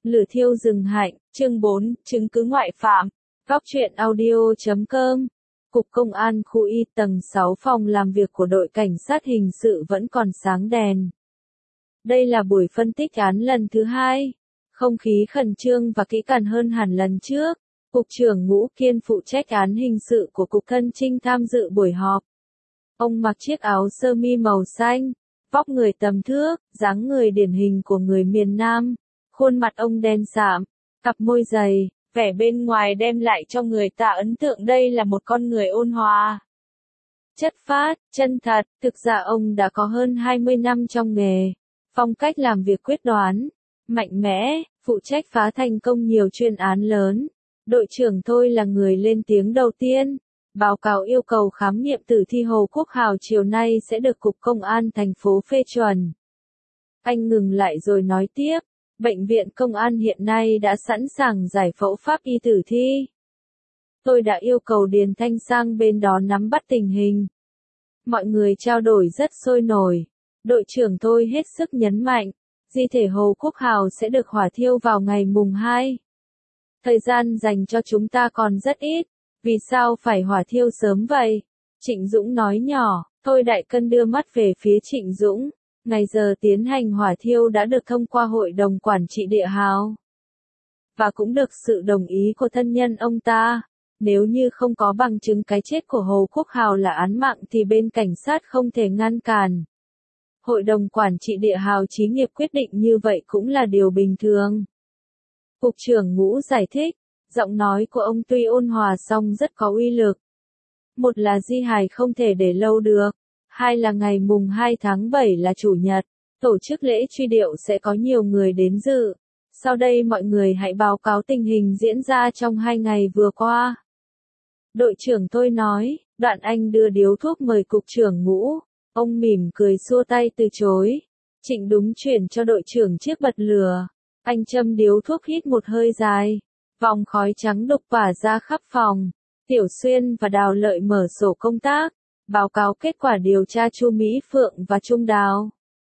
Lửa thiêu rừng hạnh, chương 4, chứng cứ ngoại phạm. Góc truyện audio.com. Cục Công an khu Y tầng 6 phòng làm việc của đội cảnh sát hình sự vẫn còn sáng đèn. Đây là buổi phân tích án lần thứ 2. Không khí khẩn trương và kỹ càng hơn hẳn lần trước. Cục trưởng Ngũ Kiên phụ trách án hình sự của Cục Thân Chinh tham dự buổi họp. Ông mặc chiếc áo sơ mi màu xanh, vóc người tầm thước, dáng người điển hình của người miền Nam. Khuôn mặt ông đen sạm, cặp môi dày, vẻ bên ngoài đem lại cho người ta ấn tượng đây là một con người ôn hòa, chất phác, chân thật. Thực ra ông đã có hơn 20 năm trong nghề, phong cách làm việc quyết đoán, mạnh mẽ, phụ trách phá thành công nhiều chuyên án lớn. Đội trưởng Thôi là người lên tiếng đầu tiên. Báo cáo yêu cầu khám nghiệm tử thi Hồ Quốc Hào chiều nay sẽ được Cục Công an thành phố phê chuẩn. Anh ngừng lại rồi nói tiếp. Bệnh viện công an hiện nay đã sẵn sàng giải phẫu pháp y tử thi. Tôi đã yêu cầu Điền Thanh sang bên đó nắm bắt tình hình. Mọi người trao đổi rất sôi nổi. Đội trưởng Thôi hết sức nhấn mạnh, di thể Hồ Quốc Hào sẽ được hỏa thiêu vào ngày mùng 2. Thời gian dành cho chúng ta còn rất ít, vì sao phải hỏa thiêu sớm vậy? Trịnh Dũng nói nhỏ. Thôi Đại Cân đưa mắt về phía Trịnh Dũng. Ngày giờ tiến hành hỏa thiêu đã được thông qua Hội đồng Quản trị Địa Hào. Và cũng được sự đồng ý của thân nhân ông ta. Nếu như không có bằng chứng cái chết của Hồ Quốc Hào là án mạng thì bên cảnh sát không thể ngăn cản. Hội đồng Quản trị Địa Hào Chí Nghiệp quyết định như vậy cũng là điều bình thường. Cục trưởng Ngũ giải thích, giọng nói của ông tuy ôn hòa song rất có uy lực. Một là di hài không thể để lâu được. Hai là ngày mùng 2 tháng 7 là Chủ nhật, tổ chức lễ truy điệu sẽ có nhiều người đến dự. Sau đây mọi người hãy báo cáo tình hình diễn ra trong 2 ngày vừa qua. Đội trưởng Thôi nói, đoạn anh đưa điếu thuốc mời Cục trưởng Ngũ. Ông mỉm cười xua tay từ chối. Trịnh Đúng chuyển cho đội trưởng chiếc bật lửa. Anh châm điếu thuốc hít một hơi dài. Vòng khói trắng đục tỏa ra khắp phòng. Tiểu Xuyên và Đào Lợi mở sổ công tác. Báo cáo kết quả điều tra Chu Mỹ Phượng và Trung Đào.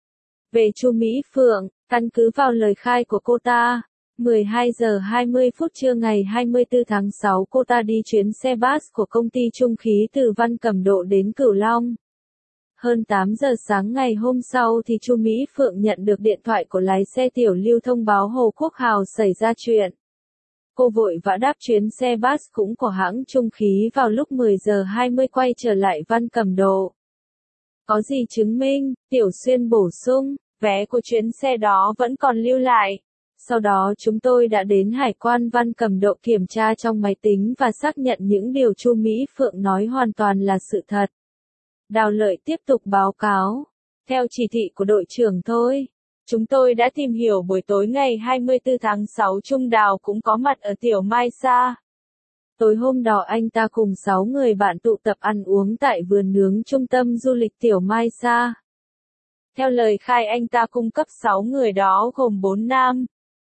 Về Chu Mỹ Phượng, căn cứ vào lời khai của cô ta, 12 giờ 20 phút trưa ngày 24 tháng 6 cô ta đi chuyến xe bus của công ty Trung khí từ Văn Cẩm Độ đến Cửu Long. Hơn 8 giờ sáng ngày hôm sau thì Chu Mỹ Phượng nhận được điện thoại của lái xe Tiểu Lưu thông báo Hồ Quốc Hào xảy ra chuyện. Cô vội vã đáp chuyến xe bus cũng của hãng Trung khí vào lúc 10 giờ 20 quay trở lại Văn Cẩm Độ. Có gì chứng minh? Tiểu Xuyên bổ sung, vé của chuyến xe đó vẫn còn lưu lại. Sau đó chúng tôi đã đến Hải quan Văn Cẩm Độ kiểm tra trong máy tính và xác nhận những điều Chu Mỹ Phượng nói hoàn toàn là sự thật. Đào Lợi tiếp tục báo cáo. Theo chỉ thị của đội trưởng Thôi, chúng tôi đã tìm hiểu buổi tối ngày 24 tháng 6 Trung Đào cũng có mặt ở Tiểu Mai Sa. Tối hôm đó anh ta cùng 6 người bạn tụ tập ăn uống tại vườn nướng trung tâm du lịch Tiểu Mai Sa. Theo lời khai anh ta cung cấp 6 người đó gồm 4 nam,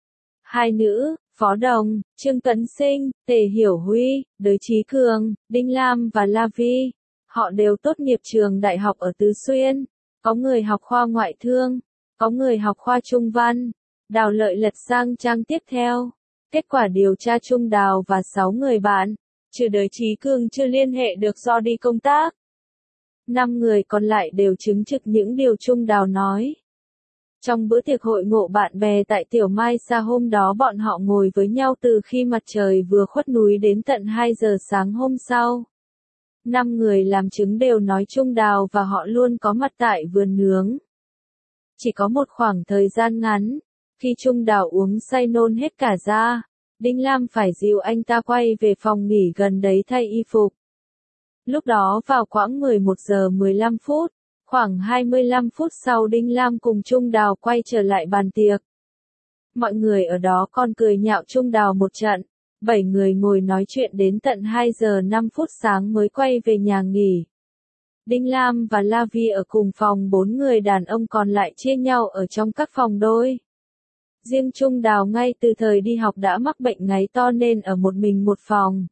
2 nữ, Phó Đồng, Trương Tấn Sinh, Tề Hiểu Huy, Đới Chí Cường, Đinh Lam và La Vi. Họ đều tốt nghiệp trường đại học ở Tứ Xuyên. Có người học khoa ngoại thương, có người học khoa Trung văn. Đào Lợi lật sang trang tiếp theo. Kết quả điều tra Trung Đào và 6 người bạn, trừ Đới Chí Cường chưa liên hệ được do đi công tác. 5 người còn lại đều chứng thực những điều Trung Đào nói. Trong bữa tiệc hội ngộ bạn bè tại Tiểu Mai Sa hôm đó bọn họ ngồi với nhau từ khi mặt trời vừa khuất núi đến tận 2 giờ sáng hôm sau. 5 người làm chứng đều nói Trung Đào và họ luôn có mặt tại vườn nướng. Chỉ có một khoảng thời gian ngắn, khi Trung Đào uống say nôn hết cả ra, Đinh Lam phải dìu anh ta quay về phòng nghỉ gần đấy thay y phục. Lúc đó vào quãng 11 giờ 15 phút, khoảng 25 phút sau Đinh Lam cùng Trung Đào quay trở lại bàn tiệc. Mọi người ở đó còn cười nhạo Trung Đào một trận. 7 người ngồi nói chuyện đến tận 2 giờ 5 phút sáng mới quay về nhà nghỉ. Đinh Lam và La Vi ở cùng phòng, 4 người đàn ông còn lại chia nhau ở trong các phòng đôi. Riêng Trung Đào ngay từ thời đi học đã mắc bệnh ngáy to nên ở một mình một phòng.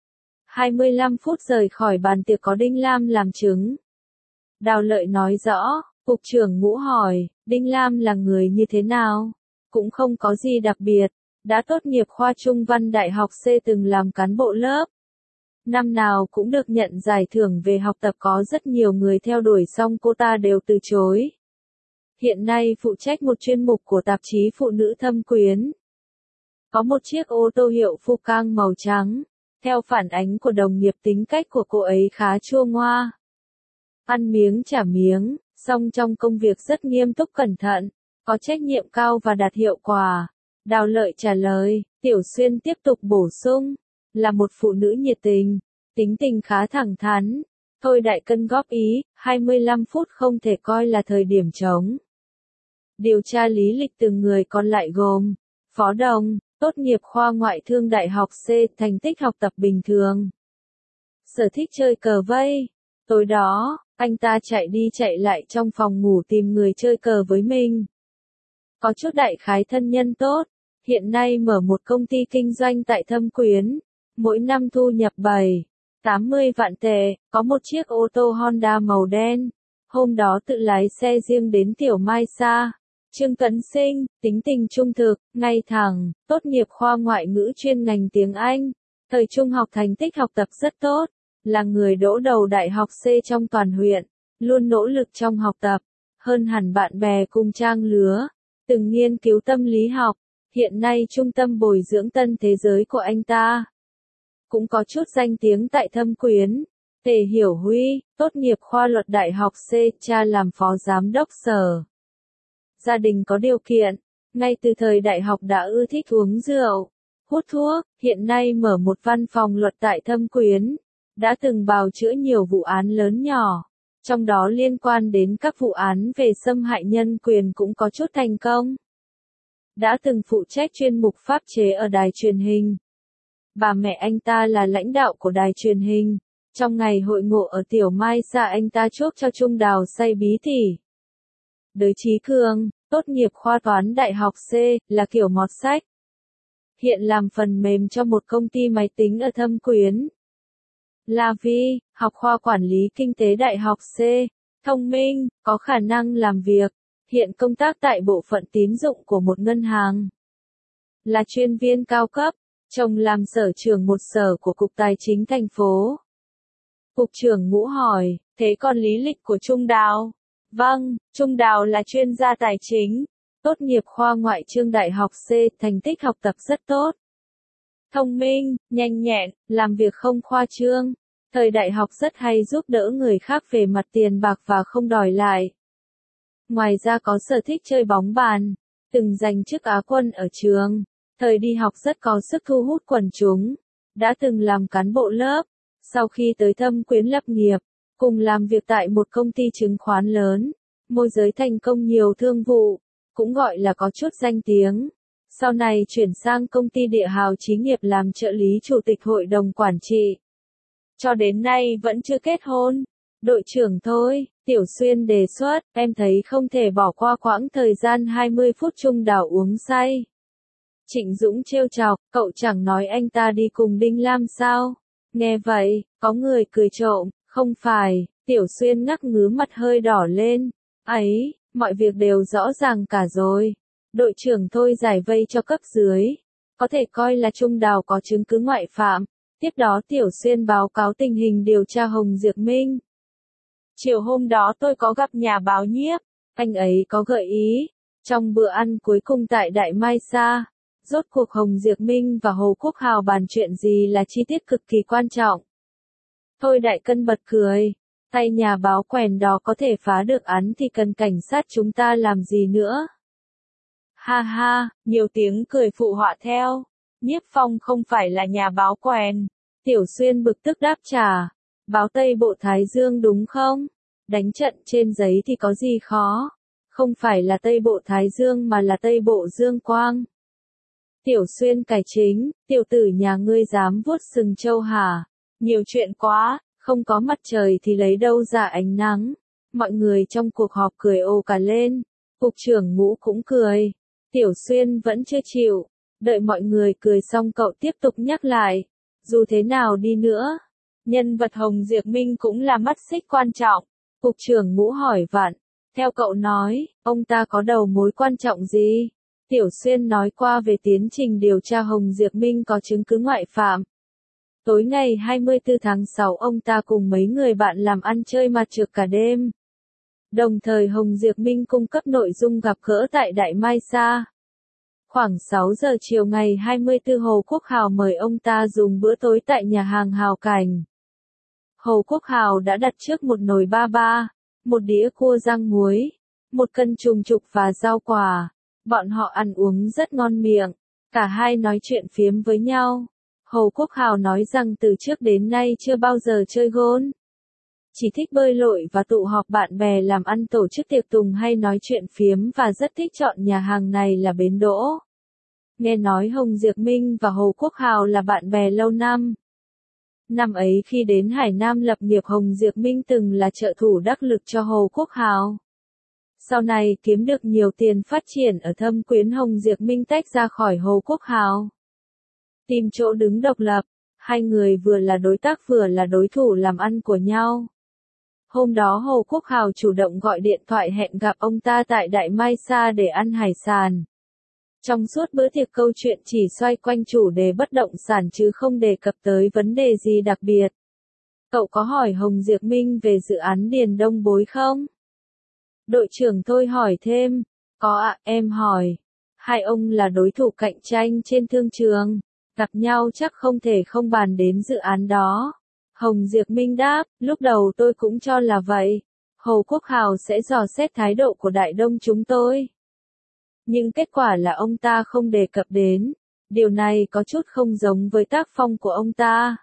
25 phút rời khỏi bàn tiệc có Đinh Lam làm chứng. Đào Lợi nói rõ, Cục trưởng Ngũ hỏi, Đinh Lam là người như thế nào? Cũng không có gì đặc biệt, đã tốt nghiệp khoa Trung văn Đại học C từng làm cán bộ lớp. Năm nào cũng được nhận giải thưởng về học tập có rất nhiều người theo đuổi song cô ta đều từ chối. Hiện nay phụ trách một chuyên mục của tạp chí Phụ nữ Thâm Quyến. Có một chiếc ô tô hiệu Fukang màu trắng. Theo phản ánh của đồng nghiệp tính cách của cô ấy khá chua ngoa. Ăn miếng trả miếng, song trong công việc rất nghiêm túc cẩn thận, có trách nhiệm cao và đạt hiệu quả. Đào Lợi trả lời, Tiểu Xuyên tiếp tục bổ sung, là một phụ nữ nhiệt tình, tính tình khá thẳng thắn. Thôi Đại Cân góp ý, 25 phút không thể coi là thời điểm trống. Điều tra lý lịch từng người còn lại gồm, Phó Đồng, tốt nghiệp khoa ngoại thương Đại học C, thành tích học tập bình thường. Sở thích chơi cờ vây. Tối đó, anh ta chạy đi chạy lại trong phòng ngủ tìm người chơi cờ với mình. Có chút đại khái thân nhân tốt, hiện nay mở một công ty kinh doanh tại Thâm Quyến, mỗi năm thu nhập 7-80 vạn tệ, có một chiếc ô tô Honda màu đen. Hôm đó tự lái xe riêng đến Tiểu Mai Sa. Trương Tấn Sinh, tính tình trung thực, ngay thẳng, tốt nghiệp khoa ngoại ngữ chuyên ngành tiếng Anh. Thời trung học thành tích học tập rất tốt, là người đỗ đầu Đại học C trong toàn huyện, luôn nỗ lực trong học tập, hơn hẳn bạn bè cùng trang lứa. Từng nghiên cứu tâm lý học, hiện nay trung tâm bồi dưỡng Tân Thế Giới của anh ta. Cũng có chút danh tiếng tại Thâm Quyến. Tề Hiểu Huy, tốt nghiệp khoa luật Đại học C, cha làm phó giám đốc sở. Gia đình có điều kiện, ngay từ thời đại học đã ưa thích uống rượu, hút thuốc, hiện nay mở một văn phòng luật tại Thâm Quyến, đã từng bào chữa nhiều vụ án lớn nhỏ, trong đó liên quan đến các vụ án về xâm hại nhân quyền cũng có chút thành công. Đã từng phụ trách chuyên mục pháp chế ở đài truyền hình. Bà mẹ anh ta là lãnh đạo của đài truyền hình. Trong ngày hội ngộ ở Tiểu Mai Sa anh ta chuốc cho Trung Đào say bí tỉ. Đới Chí Cường, tốt nghiệp khoa toán Đại học C, là kiểu mọt sách. Hiện làm phần mềm cho một công ty máy tính ở Thâm Quyến. La Vi, học khoa quản lý kinh tế Đại học C, thông minh, có khả năng làm việc, hiện công tác tại bộ phận tín dụng của một ngân hàng. Là chuyên viên cao cấp, chồng làm sở trưởng một sở của Cục Tài chính thành phố. Cục trưởng Ngũ hỏi, thế còn lý lịch của Trung Đào? Vâng, Trung Đào là chuyên gia tài chính, tốt nghiệp khoa ngoại thương Đại học C, thành tích học tập rất tốt. Thông minh, nhanh nhẹn, làm việc không khoa trương. Thời đại học rất hay giúp đỡ người khác về mặt tiền bạc và không đòi lại. Ngoài ra có sở thích chơi bóng bàn, từng giành chức Á quân ở trường. Thời đi học rất có sức thu hút quần chúng, đã từng làm cán bộ lớp. Sau khi tới Thâm Quyến lập nghiệp, cùng làm việc tại một công ty chứng khoán lớn, môi giới thành công nhiều thương vụ, cũng gọi là có chút danh tiếng. Sau này chuyển sang công ty Địa Hào Chí nghiệp làm trợ lý chủ tịch hội đồng quản trị. Cho đến nay vẫn chưa kết hôn. Đội trưởng thôi, Tiểu Xuyên đề xuất, em thấy không thể bỏ qua quãng thời gian 20 phút Trung Đào uống say. Trịnh Dũng trêu chọc, cậu chẳng nói anh ta đi cùng Đinh Lam sao? Nghe vậy, có người cười trộm, không phải, Tiểu Xuyên ngắc ngứ mặt hơi đỏ lên. Ấy, mọi việc đều rõ ràng cả rồi. Đội trưởng thôi giải vây cho cấp dưới. Có thể coi là Trung Đào có chứng cứ ngoại phạm. Tiếp đó Tiểu Xuyên báo cáo tình hình điều tra Hồng Diệp Minh. Chiều hôm đó tôi có gặp nhà báo Nhiếp. Anh ấy có gợi ý. Trong bữa ăn cuối cùng tại Đại Mai Sa, rốt cuộc Hồng Diệp Minh và Hồ Quốc Hào bàn chuyện gì là chi tiết cực kỳ quan trọng. Thôi Đại Cân bật cười. Tay nhà báo quèn đó có thể phá được án thì cần cảnh sát chúng ta làm gì nữa. Ha ha, nhiều tiếng cười phụ họa theo. Nhiếp Phong không phải là nhà báo quèn. Tiểu Xuyên bực tức đáp trả. Báo Tây Bộ Thái Dương đúng không? Đánh trận trên giấy thì có gì khó. Không phải là Tây Bộ Thái Dương mà là Tây Bộ Dương Quang. Tiểu Xuyên cải chính, tiểu tử nhà ngươi dám vuốt sừng trâu hả? Nhiều chuyện quá, không có mặt trời thì lấy đâu ra ánh nắng. Mọi người trong cuộc họp cười ồ cả lên. Cục trưởng Ngũ cũng cười. Tiểu Xuyên vẫn chưa chịu. Đợi mọi người cười xong cậu tiếp tục nhắc lại. Dù thế nào đi nữa, nhân vật Hồng Diệp Minh cũng là mắt xích quan trọng. Cục trưởng Ngũ hỏi vặn. Theo cậu nói, ông ta có đầu mối quan trọng gì? Tiểu Xuyên nói qua về tiến trình điều tra Hồng Diệp Minh có chứng cứ ngoại phạm. Tối ngày 24 tháng 6 ông ta cùng mấy người bạn làm ăn chơi mặt trược cả đêm. Đồng thời Hồng Diệp Minh cung cấp nội dung gặp gỡ tại Đại Mai Sa. Khoảng 6 giờ chiều ngày 24 Hồ Quốc Hào mời ông ta dùng bữa tối tại nhà hàng Hào Cảnh. Hồ Quốc Hào đã đặt trước một nồi ba ba, một đĩa cua rang muối, một cân trùng trục và rau quả. Bọn họ ăn uống rất ngon miệng, cả hai nói chuyện phiếm với nhau. Hồ Quốc Hào nói rằng từ trước đến nay chưa bao giờ chơi gôn. Chỉ thích bơi lội và tụ họp bạn bè làm ăn tổ chức tiệc tùng hay nói chuyện phiếm và rất thích chọn nhà hàng này là bến đỗ. Nghe nói Hồng Diệp Minh và Hồ Quốc Hào là bạn bè lâu năm. Năm ấy khi đến Hải Nam lập nghiệp Hồng Diệp Minh từng là trợ thủ đắc lực cho Hồ Quốc Hào. Sau này kiếm được nhiều tiền phát triển ở Thâm Quyến Hồng Diệp Minh tách ra khỏi Hồ Quốc Hào. Tìm chỗ đứng độc lập, hai người vừa là đối tác vừa là đối thủ làm ăn của nhau. Hôm đó Hồ Quốc Hào chủ động gọi điện thoại hẹn gặp ông ta tại Đại Mai Sa để ăn hải sản. Trong suốt bữa tiệc câu chuyện chỉ xoay quanh chủ đề bất động sản chứ không đề cập tới vấn đề gì đặc biệt. Cậu có hỏi Hồng Diệp Minh về dự án Điền Đông Bối không? Đội trưởng tôi hỏi thêm. Có ạ, em hỏi. Hai ông là đối thủ cạnh tranh trên thương trường. Gặp nhau chắc không thể không bàn đến dự án đó. Hồng Diệp Minh đáp, lúc đầu tôi cũng cho là vậy. Hồ Quốc Hào sẽ dò xét thái độ của Đại Đông chúng tôi. Nhưng kết quả là ông ta không đề cập đến. Điều này có chút không giống với tác phong của ông ta.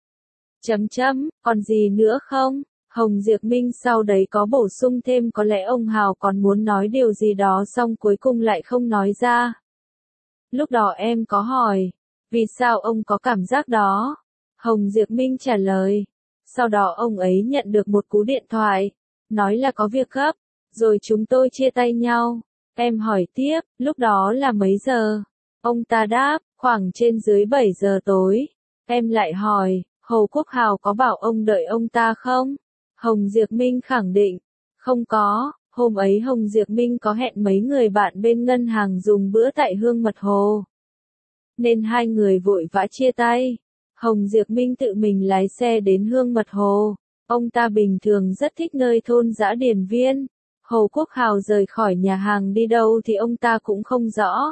Còn gì nữa không? Hồng Diệp Minh sau đấy có bổ sung thêm có lẽ ông Hào còn muốn nói điều gì đó xong cuối cùng lại không nói ra. Lúc đó em có hỏi, vì sao ông có cảm giác đó? Hồng Diệp Minh trả lời. Sau đó ông ấy nhận được một cú điện thoại, nói là có việc gấp, rồi chúng tôi chia tay nhau. Em hỏi tiếp, lúc đó là mấy giờ? Ông ta đáp, khoảng trên dưới 7 giờ tối. Em lại hỏi, Hồ Quốc Hào có bảo ông đợi ông ta không? Hồng Diệp Minh khẳng định, không có. Hôm ấy Hồng Diệp Minh có hẹn mấy người bạn bên ngân hàng dùng bữa tại Hương Mật Hồ. Nên hai người vội vã chia tay. Hồng Diệp Minh tự mình lái xe đến Hương Mật Hồ. Ông ta bình thường rất thích nơi thôn dã Điền Viên. Hồ Quốc Hào rời khỏi nhà hàng đi đâu thì ông ta cũng không rõ.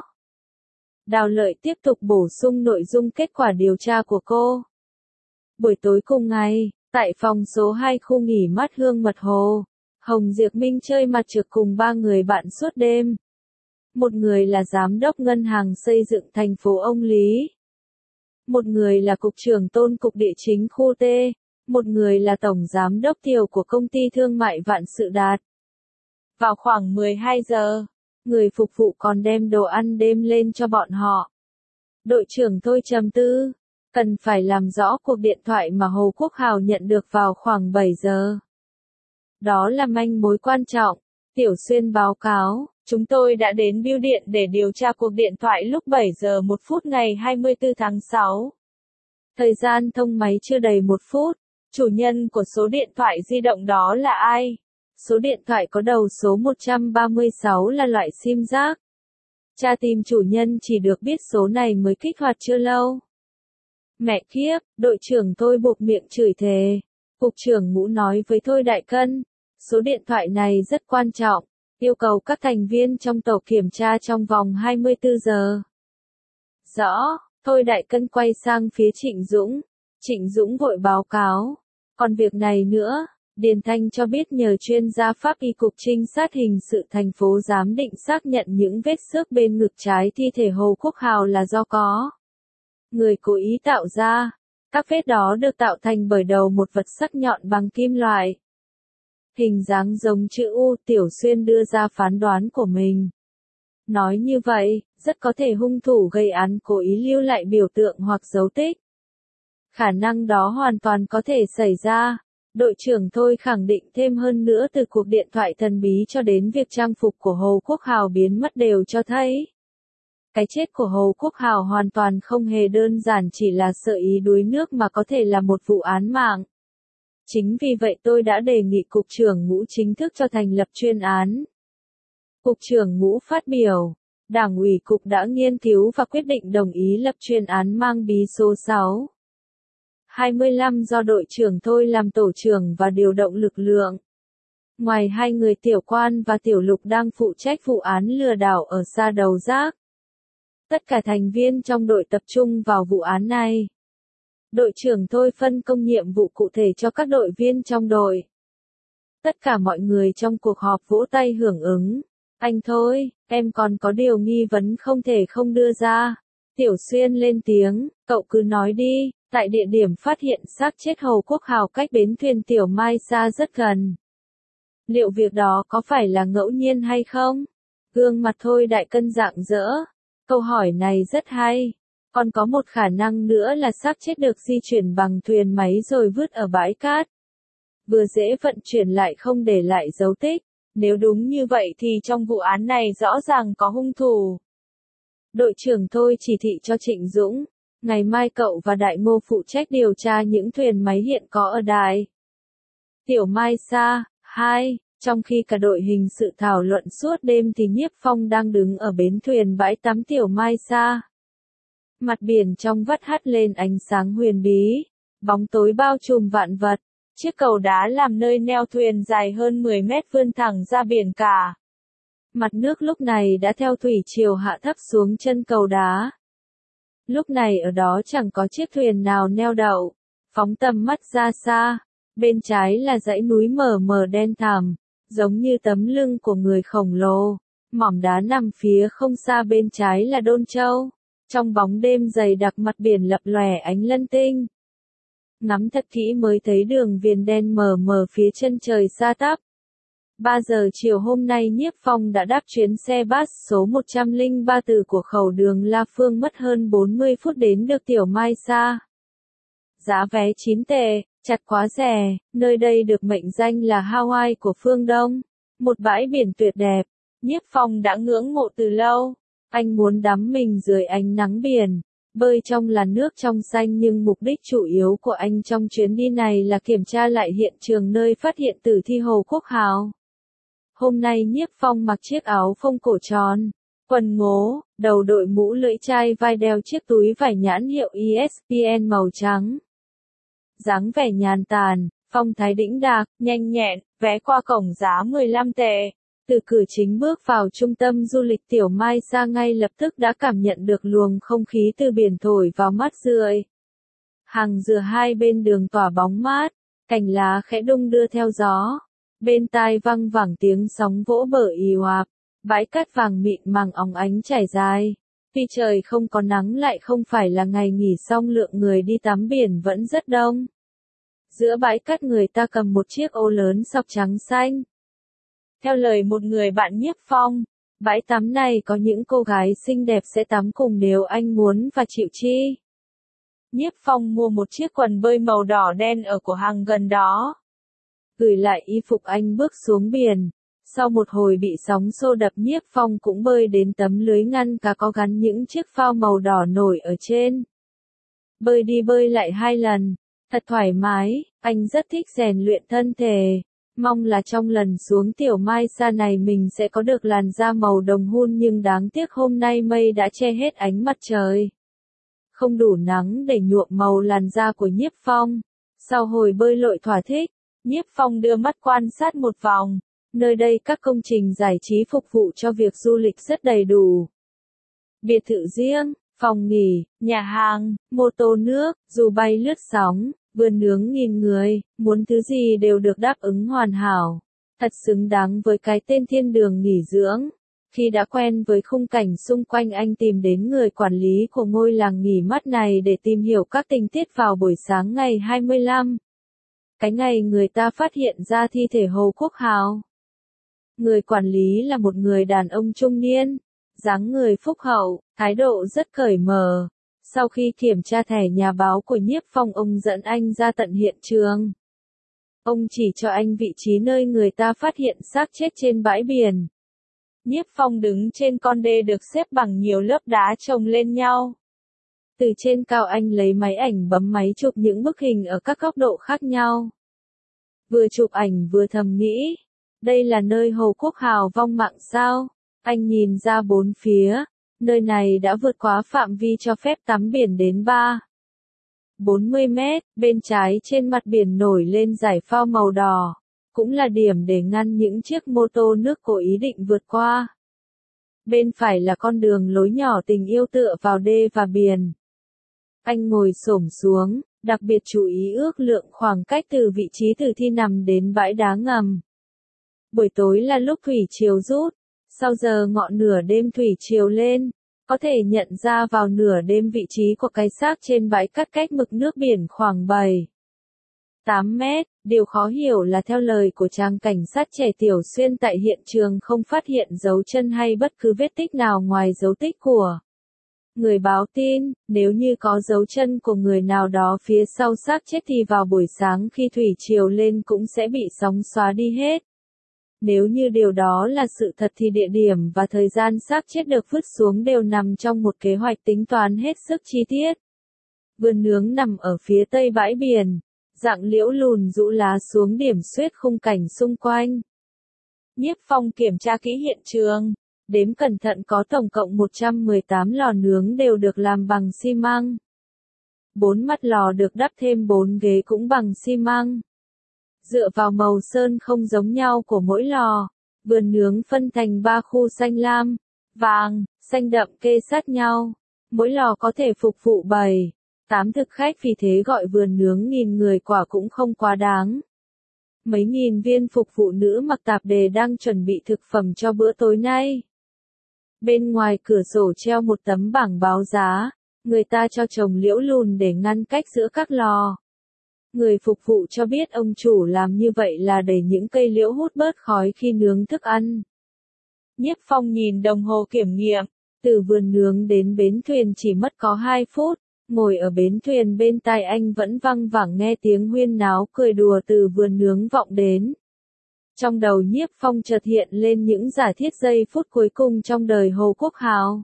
Đào Lợi tiếp tục bổ sung nội dung kết quả điều tra của cô. Buổi tối cùng ngày, tại phòng số 2 khu nghỉ mát Hương Mật Hồ, Hồng Diệp Minh chơi mặt trược cùng ba người bạn suốt đêm. Một người là giám đốc ngân hàng xây dựng thành phố Ông Lý. Một người là cục trưởng tôn cục địa chính khu T. Một người là tổng giám đốc tiểu của công ty thương mại Vạn Sự Đạt. Vào khoảng 12 giờ, người phục vụ còn đem đồ ăn đêm lên cho bọn họ. Đội trưởng tôi trầm tư, cần phải làm rõ cuộc điện thoại mà Hồ Quốc Hào nhận được vào khoảng 7 giờ. Đó là manh mối quan trọng. Tiểu Xuyên báo cáo, chúng tôi đã đến bưu điện để điều tra cuộc điện thoại lúc 7 giờ 1 phút ngày 24 tháng 6. Thời gian thông máy chưa đầy 1 phút. Chủ nhân của số điện thoại di động đó là ai? Số điện thoại có đầu số 136 là loại sim rác. Tra tìm chủ nhân chỉ được biết số này mới kích hoạt chưa lâu. Mẹ kiếp, đội trưởng tôi buộc miệng chửi thề. Cục trưởng Ngũ nói với Thôi Đại Cân, số điện thoại này rất quan trọng, yêu cầu các thành viên trong tổ kiểm tra trong vòng 24 giờ. Rõ, Thôi Đại Cân quay sang phía Trịnh Dũng. Trịnh Dũng vội báo cáo. Còn việc này nữa, Điền Thanh cho biết nhờ chuyên gia pháp y cục trinh sát hình sự thành phố giám định xác nhận những vết xước bên ngực trái thi thể Hồ Quốc Hào là do có người cố ý tạo ra. Các vết đó được tạo thành bởi đầu một vật sắc nhọn bằng kim loại. Hình dáng giống chữ U. Tiểu Xuyên đưa ra phán đoán của mình. Nói như vậy, rất có thể hung thủ gây án cố ý lưu lại biểu tượng hoặc dấu tích. Khả năng đó hoàn toàn có thể xảy ra. Đội trưởng Thôi khẳng định thêm hơn nữa từ cuộc điện thoại thần bí cho đến việc trang phục của Hồ Quốc Hào biến mất đều cho thấy. Cái chết của Hồ Quốc Hào hoàn toàn không hề đơn giản chỉ là sợ ý đuối nước mà có thể là một vụ án mạng. Chính vì vậy tôi đã đề nghị Cục trưởng Ngũ chính thức cho thành lập chuyên án. Cục trưởng Ngũ phát biểu, Đảng ủy cục đã nghiên cứu và quyết định đồng ý lập chuyên án mang bí số 625 do đội trưởng Thôi làm tổ trưởng và điều động lực lượng. Ngoài hai người Tiểu Quan và Tiểu Lục đang phụ trách vụ án lừa đảo ở Sa Đầu Giác, tất cả thành viên trong đội tập trung vào vụ án này. Đội trưởng Thôi phân công nhiệm vụ cụ thể cho các đội viên trong đội. Tất cả mọi người trong cuộc họp vỗ tay hưởng ứng. Anh Thôi, em còn có điều nghi vấn không thể không đưa ra. Tiểu Xuyên lên tiếng, cậu cứ nói đi, tại địa điểm phát hiện xác chết Hồ Quốc Hào cách bến thuyền Tiểu Mai Sa rất gần. Liệu việc đó có phải là ngẫu nhiên hay không? Gương mặt Thôi Đại Cân rạng rỡ. Câu hỏi này rất hay. Còn có một khả năng nữa là xác chết được di chuyển bằng thuyền máy rồi vứt ở bãi cát. Vừa dễ vận chuyển lại không để lại dấu tích. Nếu đúng như vậy thì trong vụ án này rõ ràng có hung thủ. Đội trưởng Thôi chỉ thị cho Trịnh Dũng, ngày mai cậu và Đại Ngô phụ trách điều tra những thuyền máy hiện có ở đài Tiểu Mai Sa. 2. Trong khi cả đội hình sự thảo luận suốt đêm thì Nhiếp Phong đang đứng ở bến thuyền bãi tắm Tiểu Mai Sa. Mặt biển trong vắt hắt lên ánh sáng huyền bí, bóng tối bao trùm vạn vật. Chiếc cầu đá làm nơi neo thuyền dài hơn 10 mét vươn thẳng ra biển cả. Mặt nước lúc này đã theo thủy triều hạ thấp xuống chân cầu đá. Lúc này ở đó chẳng có chiếc thuyền nào neo đậu. Phóng tầm mắt ra xa, bên trái là dãy núi mờ mờ đen thẳm, giống như tấm lưng của người khổng lồ. Mỏm đá nằm phía không xa bên trái là Đôn Châu. Trong bóng đêm dày đặc mặt biển lập lòe ánh lân tinh. Ngắm thật kỹ mới thấy đường viền đen mờ mờ phía chân trời xa tắp. 3 giờ chiều hôm nay Nhiếp Phong đã đáp chuyến xe bus số 103 từ của khẩu đường La Phương mất hơn 40 phút đến được Tiểu Mai Sa. Giá vé 9 tệ, chặt quá rẻ, nơi đây được mệnh danh là Hawaii của phương Đông. Một bãi biển tuyệt đẹp, Nhiếp Phong đã ngưỡng mộ từ lâu. Anh muốn đắm mình dưới ánh nắng biển, bơi trong làn nước trong xanh nhưng mục đích chủ yếu của anh trong chuyến đi này là kiểm tra lại hiện trường nơi phát hiện tử thi Hồ Quốc Hào. Hôm nay Nhiếp Phong mặc chiếc áo phông cổ tròn, quần ngố, đầu đội mũ lưỡi chai vai đeo chiếc túi vải nhãn hiệu ESPN màu trắng. Dáng vẻ nhàn tản, phong thái đĩnh đạc, nhanh nhẹn, vé qua cổng giá 15 tệ. Từ cửa chính bước vào trung tâm du lịch Tiểu Mai Sa ngay lập tức đã cảm nhận được luồng không khí từ biển thổi vào mắt rượi. Hàng dừa hai bên đường tỏa bóng mát, cành lá khẽ đung đưa theo gió. Bên tai văng vẳng tiếng sóng vỗ bờ ì oạp, bãi cát vàng mịn màng óng ánh trải dài. Tuy trời không có nắng lại không phải là ngày nghỉ xong lượng người đi tắm biển vẫn rất đông. Giữa bãi cát người ta cầm một chiếc ô lớn sọc trắng xanh. Theo lời một người bạn Nhiếp Phong, bãi tắm này có những cô gái xinh đẹp sẽ tắm cùng nếu anh muốn và chịu chi. Nhiếp Phong mua một chiếc quần bơi màu đỏ đen ở cửa hàng gần đó. Gửi lại y phục anh bước xuống biển. Sau một hồi bị sóng xô đập Nhiếp Phong cũng bơi đến tấm lưới ngăn cá có gắn những chiếc phao màu đỏ nổi ở trên. Bơi đi bơi lại 2 lần. Thật thoải mái, anh rất thích rèn luyện thân thể. Mong là trong lần xuống Tiểu Mai Sa này mình sẽ có được làn da màu đồng hun nhưng đáng tiếc hôm nay mây đã che hết ánh mặt trời. Không đủ nắng để nhuộm màu làn da của Nhiếp Phong. Sau hồi bơi lội thỏa thích, Nhiếp Phong đưa mắt quan sát một vòng. Nơi đây các công trình giải trí phục vụ cho việc du lịch rất đầy đủ. Biệt thự riêng, phòng nghỉ, nhà hàng, mô tô nước, dù bay lướt sóng, vườn nướng nghìn người, muốn thứ gì đều được đáp ứng hoàn hảo. Thật xứng đáng với cái tên thiên đường nghỉ dưỡng. Khi đã quen với khung cảnh xung quanh anh tìm đến người quản lý của ngôi làng nghỉ mát này để tìm hiểu các tình tiết vào buổi sáng ngày 25. Cái ngày người ta phát hiện ra thi thể Hồ Quốc Hào. Người quản lý là một người đàn ông trung niên, dáng người phúc hậu, thái độ rất cởi mở. Sau khi kiểm tra thẻ nhà báo của Nhiếp Phong ông dẫn anh ra tận hiện trường. Ông chỉ cho anh vị trí nơi người ta phát hiện xác chết trên bãi biển. Nhiếp Phong đứng trên con đê được xếp bằng nhiều lớp đá chồng lên nhau. Từ trên cao anh lấy máy ảnh bấm máy chụp những bức hình ở các góc độ khác nhau. Vừa chụp ảnh vừa thầm nghĩ, đây là nơi Hồ Quốc Hào vong mạng sao? Anh nhìn ra bốn phía, nơi này đã vượt quá phạm vi cho phép tắm biển đến 40 mét, bên trái trên mặt biển nổi lên dải phao màu đỏ, cũng là điểm để ngăn những chiếc mô tô nước có ý định vượt qua. Bên phải là con đường lối nhỏ tình yêu tựa vào đê và biển. Anh ngồi xổm xuống, đặc biệt chú ý ước lượng khoảng cách từ vị trí tử thi nằm đến bãi đá ngầm. Buổi tối là lúc thủy triều rút, sau giờ ngọn nửa đêm thủy triều lên, có thể nhận ra vào nửa đêm vị trí của cái xác trên bãi cát cách mực nước biển khoảng 8 mét. Điều khó hiểu là theo lời của chàng cảnh sát trẻ Tiểu Xuyên tại hiện trường không phát hiện dấu chân hay bất cứ vết tích nào ngoài dấu tích của người báo tin. Nếu như có dấu chân của người nào đó phía sau xác chết thì vào buổi sáng khi thủy triều lên cũng sẽ bị sóng xóa đi hết. Nếu như điều đó là sự thật thì địa điểm và thời gian xác chết được vứt xuống đều nằm trong một kế hoạch tính toán hết sức chi tiết. Vườn nướng nằm ở phía tây bãi biển, dạng liễu lùn rũ lá xuống điểm xuyết khung cảnh xung quanh. Nhiếp Phong kiểm tra kỹ hiện trường, đếm cẩn thận có tổng cộng 118 lò nướng đều được làm bằng xi măng. 4 mặt lò được đắp thêm 4 ghế cũng bằng xi măng. Dựa vào màu sơn không giống nhau của mỗi lò, vườn nướng phân thành 3 khu xanh lam, vàng, xanh đậm kê sát nhau. Mỗi lò có thể phục vụ 7-8 thực khách, vì thế gọi vườn nướng nghìn người quả cũng không quá đáng. Mấy nghìn viên phục vụ nữ mặc tạp dề đang chuẩn bị thực phẩm cho bữa tối nay. Bên ngoài cửa sổ treo một tấm bảng báo giá, người ta cho trồng liễu lùn để ngăn cách giữa các lò. Người phục vụ cho biết ông chủ làm như vậy là để những cây liễu hút bớt khói khi nướng thức ăn. Nhiếp Phong nhìn đồng hồ kiểm nghiệm, từ vườn nướng đến bến thuyền chỉ mất có 2 phút, ngồi ở bến thuyền bên tai anh vẫn văng vẳng nghe tiếng huyên náo cười đùa từ vườn nướng vọng đến. Trong đầu Nhiếp Phong chợt hiện lên những giả thiết giây phút cuối cùng trong đời Hồ Quốc Hào.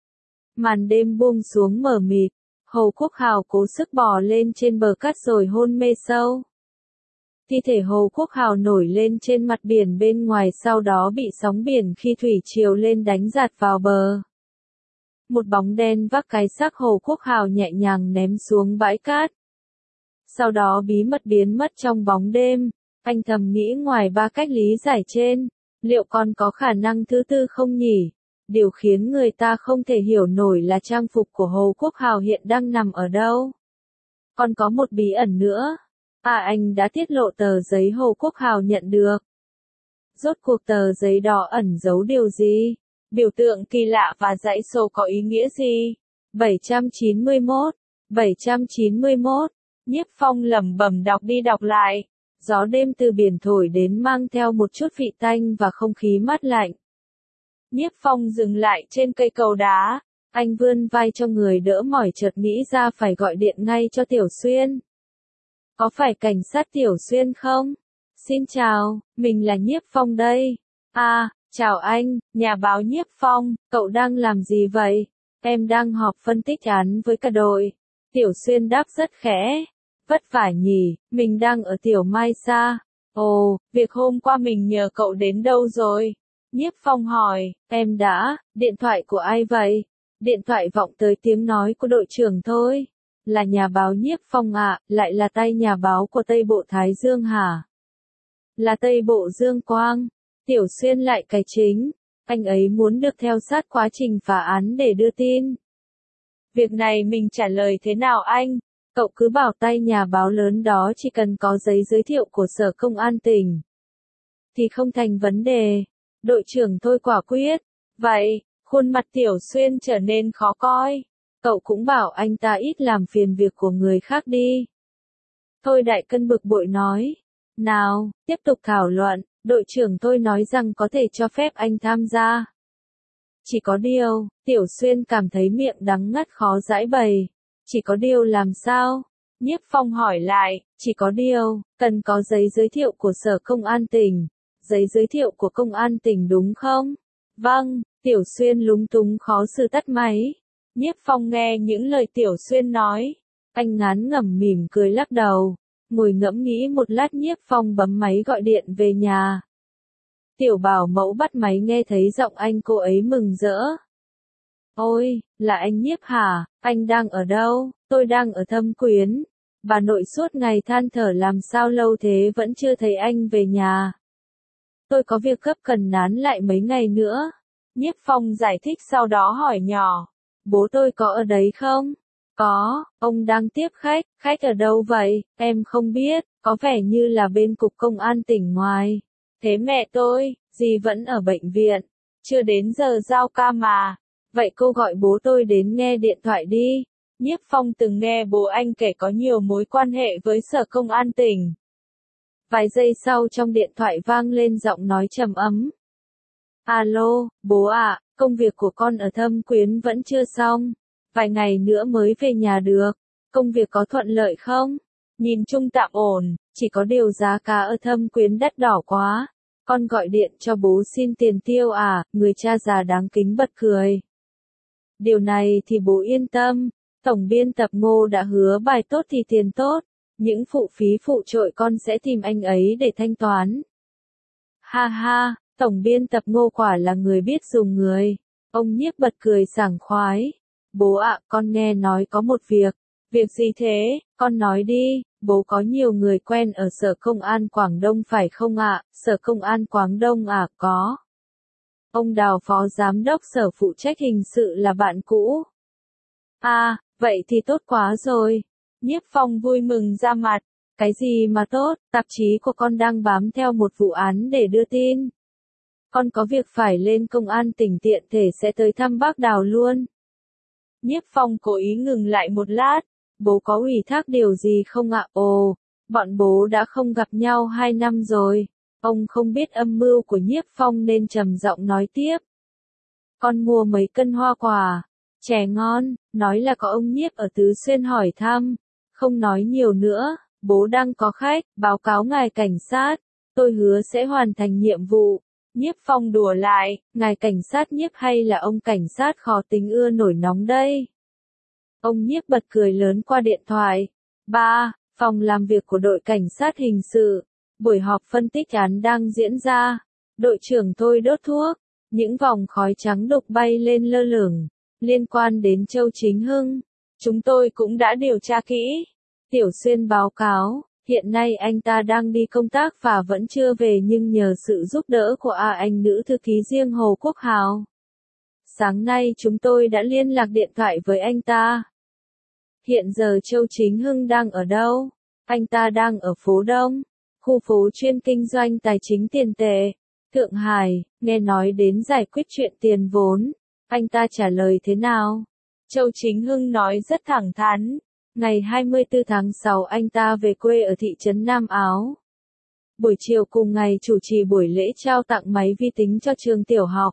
Màn đêm buông xuống mờ mịt, Hồ Quốc Hào cố sức bò lên trên bờ cát rồi hôn mê sâu. Thi thể Hồ Quốc Hào nổi lên trên mặt biển bên ngoài, sau đó bị sóng biển khi thủy triều lên đánh giạt vào bờ. Một bóng đen vác cái xác Hồ Quốc Hào nhẹ nhàng ném xuống bãi cát. Sau đó bí mật biến mất trong bóng đêm. Anh thầm nghĩ ngoài 3 cách lý giải trên, liệu còn có khả năng thứ tư không nhỉ? Điều khiến người ta không thể hiểu nổi là trang phục của Hồ Quốc Hào hiện đang nằm ở đâu. Còn có một bí ẩn nữa. Anh đã tiết lộ tờ giấy Hồ Quốc Hào nhận được. Rốt cuộc tờ giấy đó ẩn giấu điều gì? Biểu tượng kỳ lạ và dãy số có ý nghĩa gì? 791. Nhiếp Phong lẩm bẩm đọc đi đọc lại. Gió đêm từ biển thổi đến mang theo một chút vị tanh và không khí mát lạnh. Nhiếp Phong dừng lại trên cây cầu đá. Anh vươn vai cho người đỡ mỏi, chợt nghĩ ra phải gọi điện ngay cho Tiểu Xuyên. Có phải cảnh sát Tiểu Xuyên không? Xin chào, mình là Nhiếp Phong đây. Chào anh, nhà báo Nhiếp Phong, cậu đang làm gì vậy? Em đang họp phân tích án với cả đội. Tiểu Xuyên đáp rất khẽ. Vất vả nhỉ, mình đang ở Tiểu Mai Sa. Ồ, việc hôm qua mình nhờ cậu đến đâu rồi? Nhiếp Phong hỏi, điện thoại của ai vậy? Điện thoại vọng tới tiếng nói của đội trưởng thôi. Là nhà báo Nhiếp Phong ạ, lại là tay nhà báo của Tây Bộ Thái Dương hả? Là Tây Bộ Dương Quang. Tiểu Xuyên lại cải chính. Anh ấy muốn được theo sát quá trình phá án để đưa tin. Việc này mình trả lời thế nào anh? Cậu cứ bảo tay nhà báo lớn đó chỉ cần có giấy giới thiệu của Sở Công an tỉnh thì không thành vấn đề. Đội trưởng thôi quả quyết. Vậy, khuôn mặt Tiểu Xuyên trở nên khó coi. Cậu cũng bảo anh ta ít làm phiền việc của người khác đi. Thôi Đại Cân bực bội nói. Nào, tiếp tục thảo luận. Đội trưởng tôi nói rằng có thể cho phép anh tham gia. Chỉ có điều, Tiểu Xuyên cảm thấy miệng đắng ngắt khó giãi bày. Chỉ có điều làm sao? Nhiếp Phong hỏi lại, chỉ có điều, cần có giấy giới thiệu của Sở Công an tỉnh. Giấy giới thiệu của Công an tỉnh đúng không? Vâng, Tiểu Xuyên lúng túng khó xử tắt máy. Nhiếp Phong nghe những lời Tiểu Xuyên nói. Anh ngán ngẩm mỉm cười lắc đầu. Ngồi ngẫm nghĩ một lát, Nhiếp Phong bấm máy gọi điện về nhà. Tiểu bảo mẫu bắt máy nghe thấy giọng anh cô ấy mừng rỡ. Ôi, là anh Nhiếp hả, anh đang ở đâu? Tôi đang ở Thâm Quyến. Bà nội suốt ngày than thở làm sao lâu thế vẫn chưa thấy anh về nhà. Tôi có việc gấp cần nán lại mấy ngày nữa. Nhiếp Phong giải thích sau đó hỏi nhỏ. Bố tôi có ở đấy không? Có, ông đang tiếp khách. Khách ở đâu vậy? Em không biết, có vẻ như là bên cục công an tỉnh ngoài. Thế mẹ tôi, dì vẫn ở bệnh viện. Chưa đến giờ giao ca mà. Vậy cô gọi bố tôi đến nghe điện thoại đi. Nhiếp Phong từng nghe bố anh kể có nhiều mối quan hệ với sở công an tỉnh. Vài giây sau trong điện thoại vang lên giọng nói trầm ấm. Alo, bố ạ, công việc của con ở Thâm Quyến vẫn chưa xong. Vài ngày nữa mới về nhà được. Công việc có thuận lợi không? Nhìn chung tạm ổn, chỉ có điều giá cá ở Thâm Quyến đắt đỏ quá. Con gọi điện cho bố xin tiền tiêu à, người cha già đáng kính bật cười. Điều này thì bố yên tâm, tổng biên tập Ngô đã hứa bài tốt thì tiền tốt, những phụ phí phụ trội con sẽ tìm anh ấy để thanh toán. Ha ha, tổng biên tập Ngô quả là người biết dùng người. Ông Nhiếp bật cười sảng khoái. Bố ạ, con nghe nói có một việc. Việc gì thế, con nói đi, bố có nhiều người quen ở sở công an Quảng Đông phải không ạ? Sở công an Quảng Đông à, có. Ông Đào phó giám đốc sở phụ trách hình sự là bạn cũ. À, vậy thì tốt quá rồi. Nhiếp Phong vui mừng ra mặt. Cái gì mà tốt, tạp chí của con đang bám theo một vụ án để đưa tin. Con có việc phải lên công an tỉnh tiện thể sẽ tới thăm bác Đào luôn. Nhiếp Phong cố ý ngừng lại một lát. Bố có ủy thác điều gì không ạ? Ồ, bọn bố đã không gặp nhau 2 năm rồi. Ông không biết âm mưu của Nhiếp Phong nên trầm giọng nói tiếp. Con mua mấy cân hoa quả. Chè ngon, nói là có ông Nhiếp ở Tứ Xuyên hỏi thăm. Không nói nhiều nữa, bố đang có khách, báo cáo ngài cảnh sát. Tôi hứa sẽ hoàn thành nhiệm vụ. Nhiếp Phong đùa lại, ngài cảnh sát Nhiếp hay là ông cảnh sát khó tính ưa nổi nóng đây? Ông Nhiếp bật cười lớn qua điện thoại. Ba, phòng làm việc của đội cảnh sát hình sự. Buổi họp phân tích án đang diễn ra. Đội trưởng tôi đốt thuốc. Những vòng khói trắng đục bay lên lơ lửng. Liên quan đến Châu Chính Hưng. Chúng tôi cũng đã điều tra kỹ. Tiểu Xuyên báo cáo. Hiện nay anh ta đang đi công tác và vẫn chưa về nhưng nhờ sự giúp đỡ của anh nữ thư ký riêng Hồ Quốc Hào. Sáng nay chúng tôi đã liên lạc điện thoại với anh ta. Hiện giờ Châu Chính Hưng đang ở đâu? Anh ta đang ở phố Đông, khu phố chuyên kinh doanh tài chính tiền tệ, Thượng Hải, nghe nói đến giải quyết chuyện tiền vốn. Anh ta trả lời thế nào? Châu Chính Hưng nói rất thẳng thắn. Ngày 24 tháng 6 anh ta về quê ở thị trấn Nam Áo. Buổi chiều cùng ngày chủ trì buổi lễ trao tặng máy vi tính cho trường tiểu học.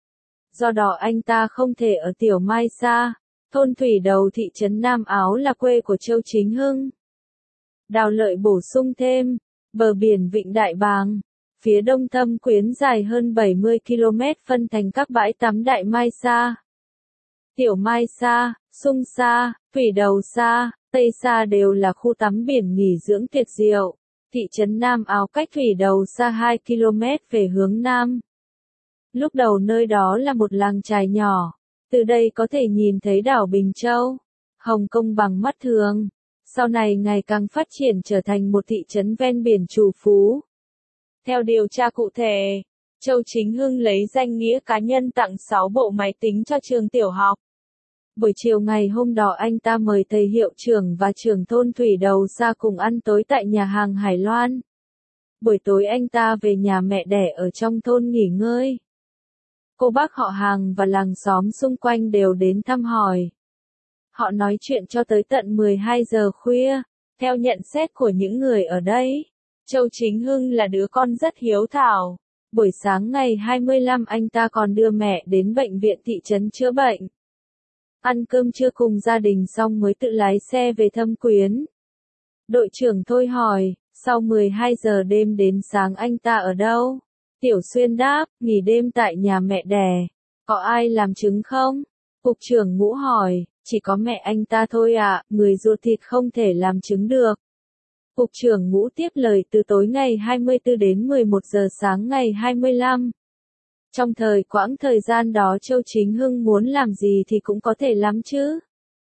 Do đó anh ta không thể ở Tiểu Mai Sa, thôn Thủy Đầu thị trấn Nam Áo là quê của Châu Chính Hưng. Đào Lợi bổ sung thêm, bờ biển Vịnh Đại Bàng, phía đông Thâm Quyến dài hơn 70 km phân thành các bãi tắm Đại Mai Sa, Tiểu Mai Sa, Sung Sa, Thủy Đầu Sa, Tây Sa đều là khu tắm biển nghỉ dưỡng tuyệt diệu. Thị trấn Nam Áo cách Thủy Đầu Sa 2 km về hướng Nam. Lúc đầu nơi đó là một làng chài nhỏ. Từ đây có thể nhìn thấy đảo Bình Châu, Hồng Kông bằng mắt thường. Sau này ngày càng phát triển trở thành một thị trấn ven biển trù phú. Theo điều tra cụ thể, Châu Chính Hưng lấy danh nghĩa cá nhân tặng 6 bộ máy tính cho trường tiểu học. Buổi chiều ngày hôm đó anh ta mời thầy hiệu trưởng và trưởng thôn Thủy Đầu Sa cùng ăn tối tại nhà hàng Hải Loan. Buổi tối anh ta về nhà mẹ đẻ ở trong thôn nghỉ ngơi. Cô bác họ hàng và làng xóm xung quanh đều đến thăm hỏi. Họ nói chuyện cho tới tận 12 giờ khuya. Theo nhận xét của những người ở đây, Châu Chính Hưng là đứa con rất hiếu thảo. Buổi sáng ngày 25 anh ta còn đưa mẹ đến bệnh viện thị trấn chữa bệnh. Ăn cơm trưa cùng gia đình xong mới tự lái xe về Thâm Quyến. Đội trưởng Thôi hỏi, sau 12 giờ đêm đến sáng anh ta ở đâu? Tiểu Xuyên đáp, nghỉ đêm tại nhà mẹ đẻ. Có ai làm chứng không? Cục trưởng Ngũ hỏi, chỉ có mẹ anh ta thôi ạ, người ruột thịt không thể làm chứng được. Cục trưởng Ngũ tiếp lời từ tối ngày 24 đến 11 giờ sáng ngày 25. Trong quãng thời gian đó Châu Chính Hưng muốn làm gì thì cũng có thể lắm chứ.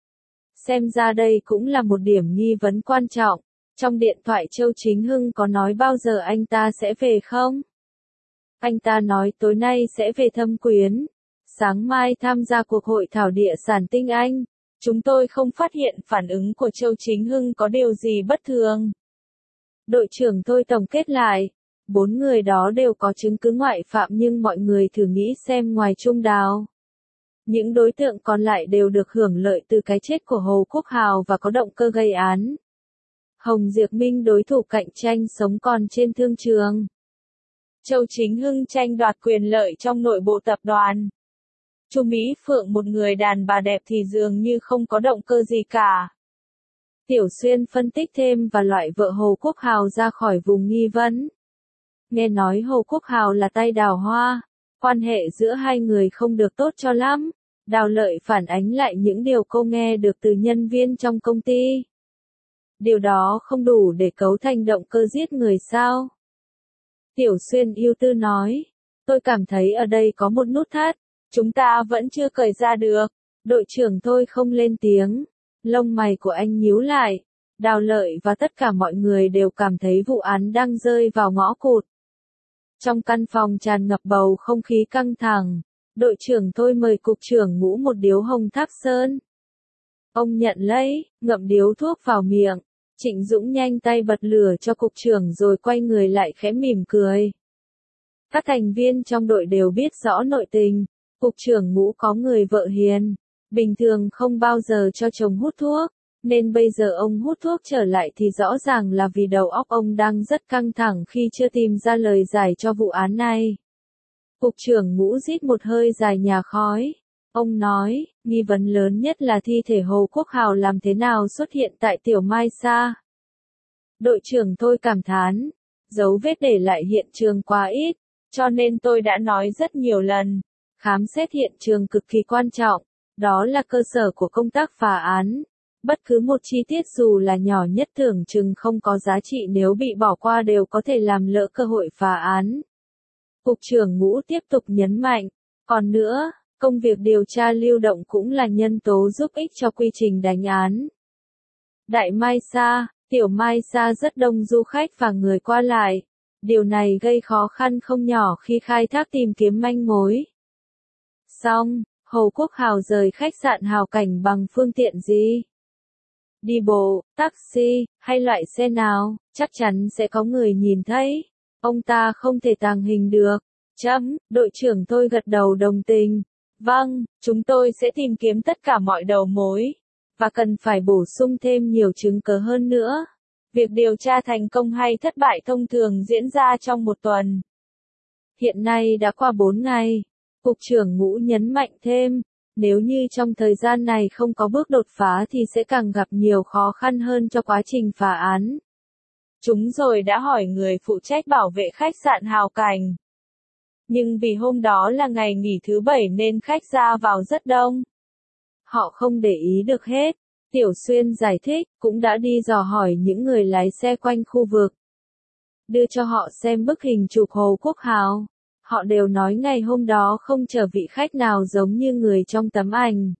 Xem ra đây cũng là một điểm nghi vấn quan trọng. Trong điện thoại Châu Chính Hưng có nói bao giờ anh ta sẽ về không? Anh ta nói tối nay sẽ về Thâm Quyến, sáng mai tham gia cuộc hội thảo địa sản Tinh Anh. Chúng tôi không phát hiện phản ứng của Châu Chính Hưng có điều gì bất thường. Đội trưởng tôi tổng kết lại, 4 người đó đều có chứng cứ ngoại phạm nhưng mọi người thử nghĩ xem ngoài Trung Đào. Những đối tượng còn lại đều được hưởng lợi từ cái chết của Hồ Quốc Hào và có động cơ gây án. Hồng Diệp Minh đối thủ cạnh tranh sống còn trên thương trường. Châu Chính Hưng tranh đoạt quyền lợi trong nội bộ tập đoàn. Chu Mỹ Phượng một người đàn bà đẹp thì dường như không có động cơ gì cả. Tiểu Xuyên phân tích thêm và loại vợ Hồ Quốc Hào ra khỏi vùng nghi vấn. Nghe nói Hồ Quốc Hào là tay đào hoa, quan hệ giữa hai người không được tốt cho lắm. Đào Lợi phản ánh lại những điều cô nghe được từ nhân viên trong công ty. Điều đó không đủ để cấu thành động cơ giết người sao? Tiểu Xuyên ưu tư nói, tôi cảm thấy ở đây có một nút thắt, chúng ta vẫn chưa cởi ra được. Đội trưởng tôi không lên tiếng, lông mày của anh nhíu lại. Đào Lợi và tất cả mọi người đều cảm thấy vụ án đang rơi vào ngõ cụt. Trong căn phòng tràn ngập bầu không khí căng thẳng, đội trưởng tôi mời cục trưởng Ngũ một điếu hồng Thác Sơn. Ông nhận lấy, ngậm điếu thuốc vào miệng. Trịnh Dũng nhanh tay bật lửa cho cục trưởng rồi quay người lại khẽ mỉm cười. Các thành viên trong đội đều biết rõ nội tình, cục trưởng Ngũ có người vợ hiền, bình thường không bao giờ cho chồng hút thuốc, nên bây giờ ông hút thuốc trở lại thì rõ ràng là vì đầu óc ông đang rất căng thẳng khi chưa tìm ra lời giải cho vụ án này. Cục trưởng Ngũ rít một hơi dài nhà khói. Ông nói, nghi vấn lớn nhất là thi thể Hồ Quốc Hào làm thế nào xuất hiện tại Tiểu Mai Sa. Đội trưởng tôi cảm thán, dấu vết để lại hiện trường quá ít, cho nên tôi đã nói rất nhiều lần. Khám xét hiện trường cực kỳ quan trọng, đó là cơ sở của công tác phá án. Bất cứ một chi tiết dù là nhỏ nhất tưởng chừng không có giá trị nếu bị bỏ qua đều có thể làm lỡ cơ hội phá án. Cục trưởng Ngũ tiếp tục nhấn mạnh, còn nữa, công việc điều tra lưu động cũng là nhân tố giúp ích cho quy trình đánh án. Đại Mai Sa, Tiểu Mai Sa rất đông du khách và người qua lại. Điều này gây khó khăn không nhỏ khi khai thác tìm kiếm manh mối. Xong, Hồ Quốc Hào rời khách sạn Hào Cảnh bằng phương tiện gì? Đi bộ, taxi, hay loại xe nào, chắc chắn sẽ có người nhìn thấy. Ông ta không thể tàng hình được. Đội trưởng tôi gật đầu đồng tình. Vâng, chúng tôi sẽ tìm kiếm tất cả mọi đầu mối. Và cần phải bổ sung thêm nhiều chứng cứ hơn nữa. Việc điều tra thành công hay thất bại thông thường diễn ra trong một tuần. Hiện nay đã qua 4 ngày. Cục trưởng Ngũ nhấn mạnh thêm, nếu như trong thời gian này không có bước đột phá thì sẽ càng gặp nhiều khó khăn hơn cho quá trình phá án. Chúng rồi đã hỏi người phụ trách bảo vệ khách sạn Hào Cảnh. Nhưng vì hôm đó là ngày nghỉ thứ 7 nên khách ra vào rất đông. Họ không để ý được hết. Tiểu Xuyên giải thích, cũng đã đi dò hỏi những người lái xe quanh khu vực. Đưa cho họ xem bức hình chụp Hồ Quốc Hào. Họ đều nói ngày hôm đó không chở vị khách nào giống như người trong tấm ảnh.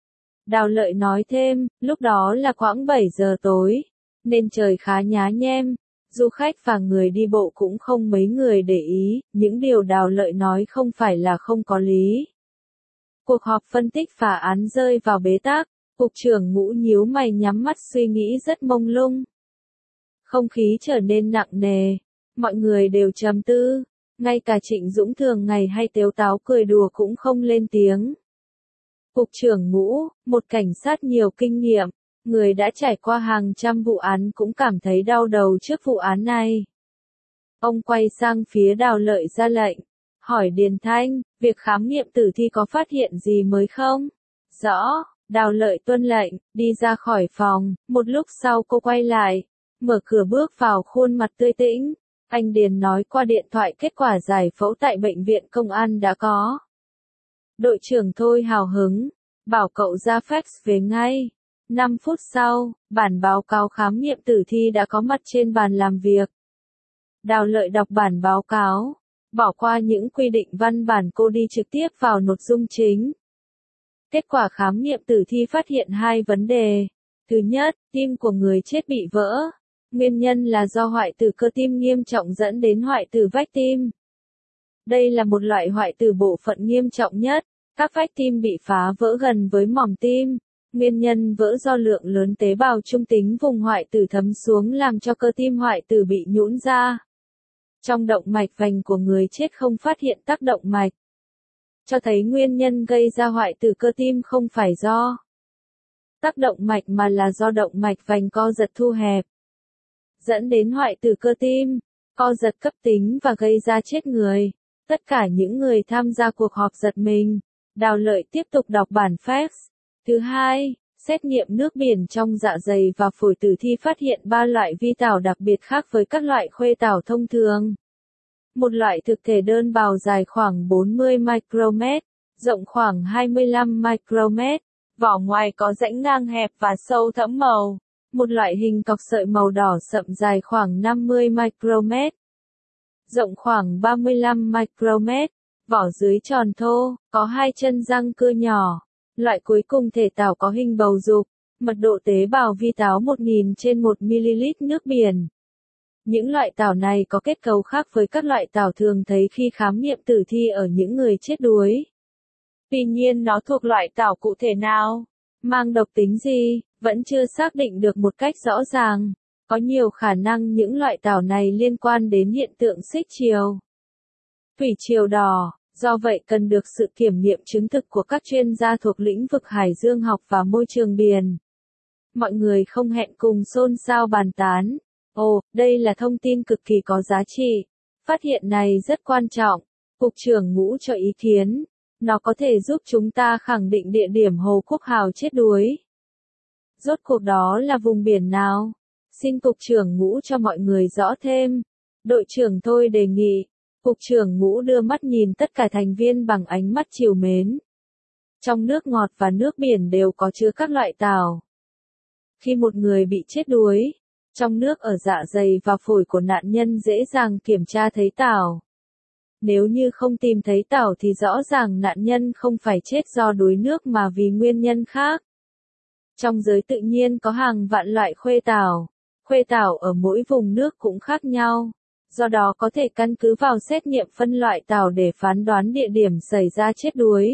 Đào Lợi nói thêm, lúc đó là khoảng 7 giờ tối, nên trời khá nhá nhem. Du khách và người đi bộ cũng không mấy người để ý, những điều Đào Lợi nói không phải là không có lý. Cuộc họp phân tích phá án rơi vào bế tắc, cục trưởng Ngũ nhíu mày nhắm mắt suy nghĩ rất mông lung. Không khí trở nên nặng nề, mọi người đều trầm tư, ngay cả Trịnh Dũng thường ngày hay tếu táo cười đùa cũng không lên tiếng. Cục trưởng Ngũ, một cảnh sát nhiều kinh nghiệm, người đã trải qua hàng trăm vụ án cũng cảm thấy đau đầu trước vụ án này. Ông quay sang phía Đào Lợi ra lệnh, hỏi Điền Thanh, việc khám nghiệm tử thi có phát hiện gì mới không? Rõ, Đào Lợi tuân lệnh, đi ra khỏi phòng, một lúc sau cô quay lại, mở cửa bước vào khuôn mặt tươi tĩnh. Anh Điền nói qua điện thoại kết quả giải phẫu tại bệnh viện công an đã có. Đội trưởng thôi hào hứng, bảo cậu ra fax về ngay. 5 phút sau, bản báo cáo khám nghiệm tử thi đã có mặt trên bàn làm việc. Đào Lợi đọc bản báo cáo, bỏ qua những quy định văn bản cô đi trực tiếp vào nội dung chính. Kết quả khám nghiệm tử thi phát hiện 2 vấn đề. Thứ nhất, tim của người chết bị vỡ. Nguyên nhân là do hoại tử cơ tim nghiêm trọng dẫn đến hoại tử vách tim. Đây là một loại hoại tử bộ phận nghiêm trọng nhất. Các vách tim bị phá vỡ gần với mỏm tim. Nguyên nhân vỡ do lượng lớn tế bào trung tính vùng hoại tử thấm xuống làm cho cơ tim hoại tử bị nhũn ra. Trong động mạch vành của người chết không phát hiện tắc động mạch, cho thấy nguyên nhân gây ra hoại tử cơ tim không phải do tắc động mạch mà là do động mạch vành co giật thu hẹp, dẫn đến hoại tử cơ tim, co giật cấp tính và gây ra chết người. Tất cả những người tham gia cuộc họp giật mình. Đào Lợi tiếp tục đọc bản fax. Thứ hai, xét nghiệm nước biển trong dạ dày và phổi tử thi phát hiện 3 loại vi tảo đặc biệt khác với các loại khuê tảo thông thường. Một loại thực thể đơn bào dài khoảng 40 micromet, rộng khoảng 25 micromet, vỏ ngoài có rãnh ngang hẹp và sâu thẫm màu. Một loại hình cọc sợi màu đỏ sậm dài khoảng 50 micromet, rộng khoảng 35 micromet, vỏ dưới tròn thô, có 2 chân răng cưa nhỏ. Loại cuối cùng thể tảo có hình bầu dục, mật độ tế bào vi táo 1000 trên 1 ml nước biển. Những loại tảo này có kết cấu khác với các loại tảo thường thấy khi khám nghiệm tử thi ở những người chết đuối. Tuy nhiên nó thuộc loại tảo cụ thể nào, mang độc tính gì, vẫn chưa xác định được một cách rõ ràng. Có nhiều khả năng những loại tảo này liên quan đến hiện tượng xích chiều, thủy triều đỏ. Do vậy cần được sự kiểm nghiệm chứng thực của các chuyên gia thuộc lĩnh vực hải dương học và môi trường biển. Mọi người không hẹn cùng xôn xao bàn tán. Ồ, đây là thông tin cực kỳ có giá trị. Phát hiện này rất quan trọng. Cục trưởng Ngũ cho ý kiến. Nó có thể giúp chúng ta khẳng định địa điểm Hồ Quốc Hào chết đuối. Rốt cuộc đó là vùng biển nào? Xin Cục trưởng Ngũ cho mọi người rõ thêm. Đội trưởng Thôi đề nghị. Cục trưởng Ngũ đưa mắt nhìn tất cả thành viên bằng ánh mắt trìu mến. Trong nước ngọt và nước biển đều có chứa các loại tảo. Khi một người bị chết đuối, trong nước ở dạ dày và phổi của nạn nhân dễ dàng kiểm tra thấy tảo. Nếu như không tìm thấy tảo thì rõ ràng nạn nhân không phải chết do đuối nước mà vì nguyên nhân khác. Trong giới tự nhiên có hàng vạn loại khuê tảo. Khuê tảo ở mỗi vùng nước cũng khác nhau. Do đó có thể căn cứ vào xét nghiệm phân loại tảo để phán đoán địa điểm xảy ra chết đuối.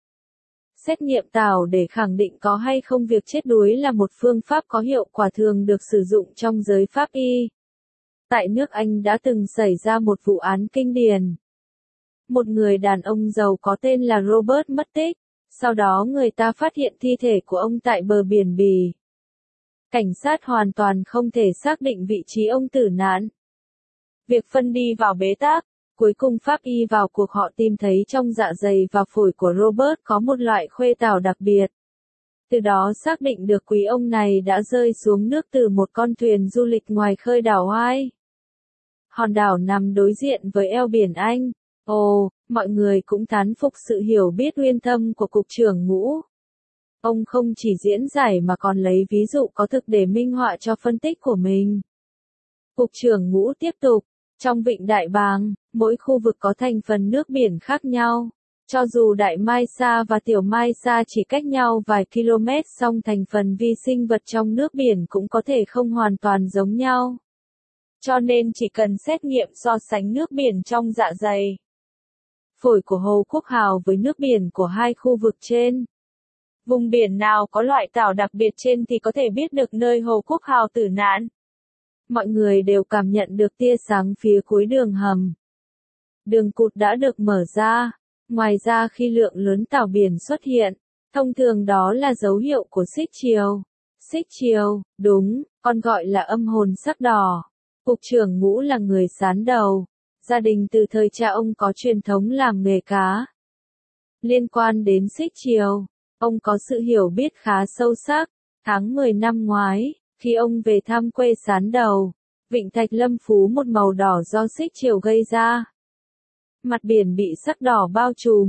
Xét nghiệm tảo để khẳng định có hay không việc chết đuối là một phương pháp có hiệu quả thường được sử dụng trong giới pháp y. Tại nước Anh đã từng xảy ra một vụ án kinh điển. Một người đàn ông giàu có tên là Robert mất tích, sau đó người ta phát hiện thi thể của ông tại bờ biển Bỉ. Cảnh sát hoàn toàn không thể xác định vị trí ông tử nạn. Việc phân đi vào bế tắc, cuối cùng pháp y vào cuộc họ tìm thấy trong dạ dày và phổi của Robert có một loại khuê tảo đặc biệt. Từ đó xác định được quý ông này đã rơi xuống nước từ một con thuyền du lịch ngoài khơi đảo White. Hòn đảo nằm đối diện với eo biển Anh. Ồ, mọi người cũng thán phục sự hiểu biết uyên thâm của Cục trưởng Ngũ. Ông không chỉ diễn giải mà còn lấy ví dụ có thực để minh họa cho phân tích của mình. Cục trưởng Ngũ tiếp tục. Trong vịnh Đại Bàng, mỗi khu vực có thành phần nước biển khác nhau. Cho dù Đại Mai Sa và Tiểu Mai Sa chỉ cách nhau vài km song thành phần vi sinh vật trong nước biển cũng có thể không hoàn toàn giống nhau. Cho nên chỉ cần xét nghiệm so sánh nước biển trong dạ dày, phổi của Hồ Quốc Hào với nước biển của hai khu vực trên. Vùng biển nào có loại tảo đặc biệt trên thì có thể biết được nơi Hồ Quốc Hào tử nạn. Mọi người đều cảm nhận được tia sáng phía cuối đường hầm. Đường cụt đã được mở ra. Ngoài ra khi lượng lớn tảo biển xuất hiện, thông thường đó là dấu hiệu của xích chiều. Xích chiều, đúng, còn gọi là âm hồn sắc đỏ. Cục trưởng Ngũ là người sán đầu. Gia đình từ thời cha ông có truyền thống làm nghề cá. Liên quan đến xích chiều, ông có sự hiểu biết khá sâu sắc. Tháng 10 năm ngoái, khi ông về thăm quê sán đầu, vịnh Thạch Lâm Phú một màu đỏ do xích chiều gây ra. Mặt biển bị sắc đỏ bao trùm,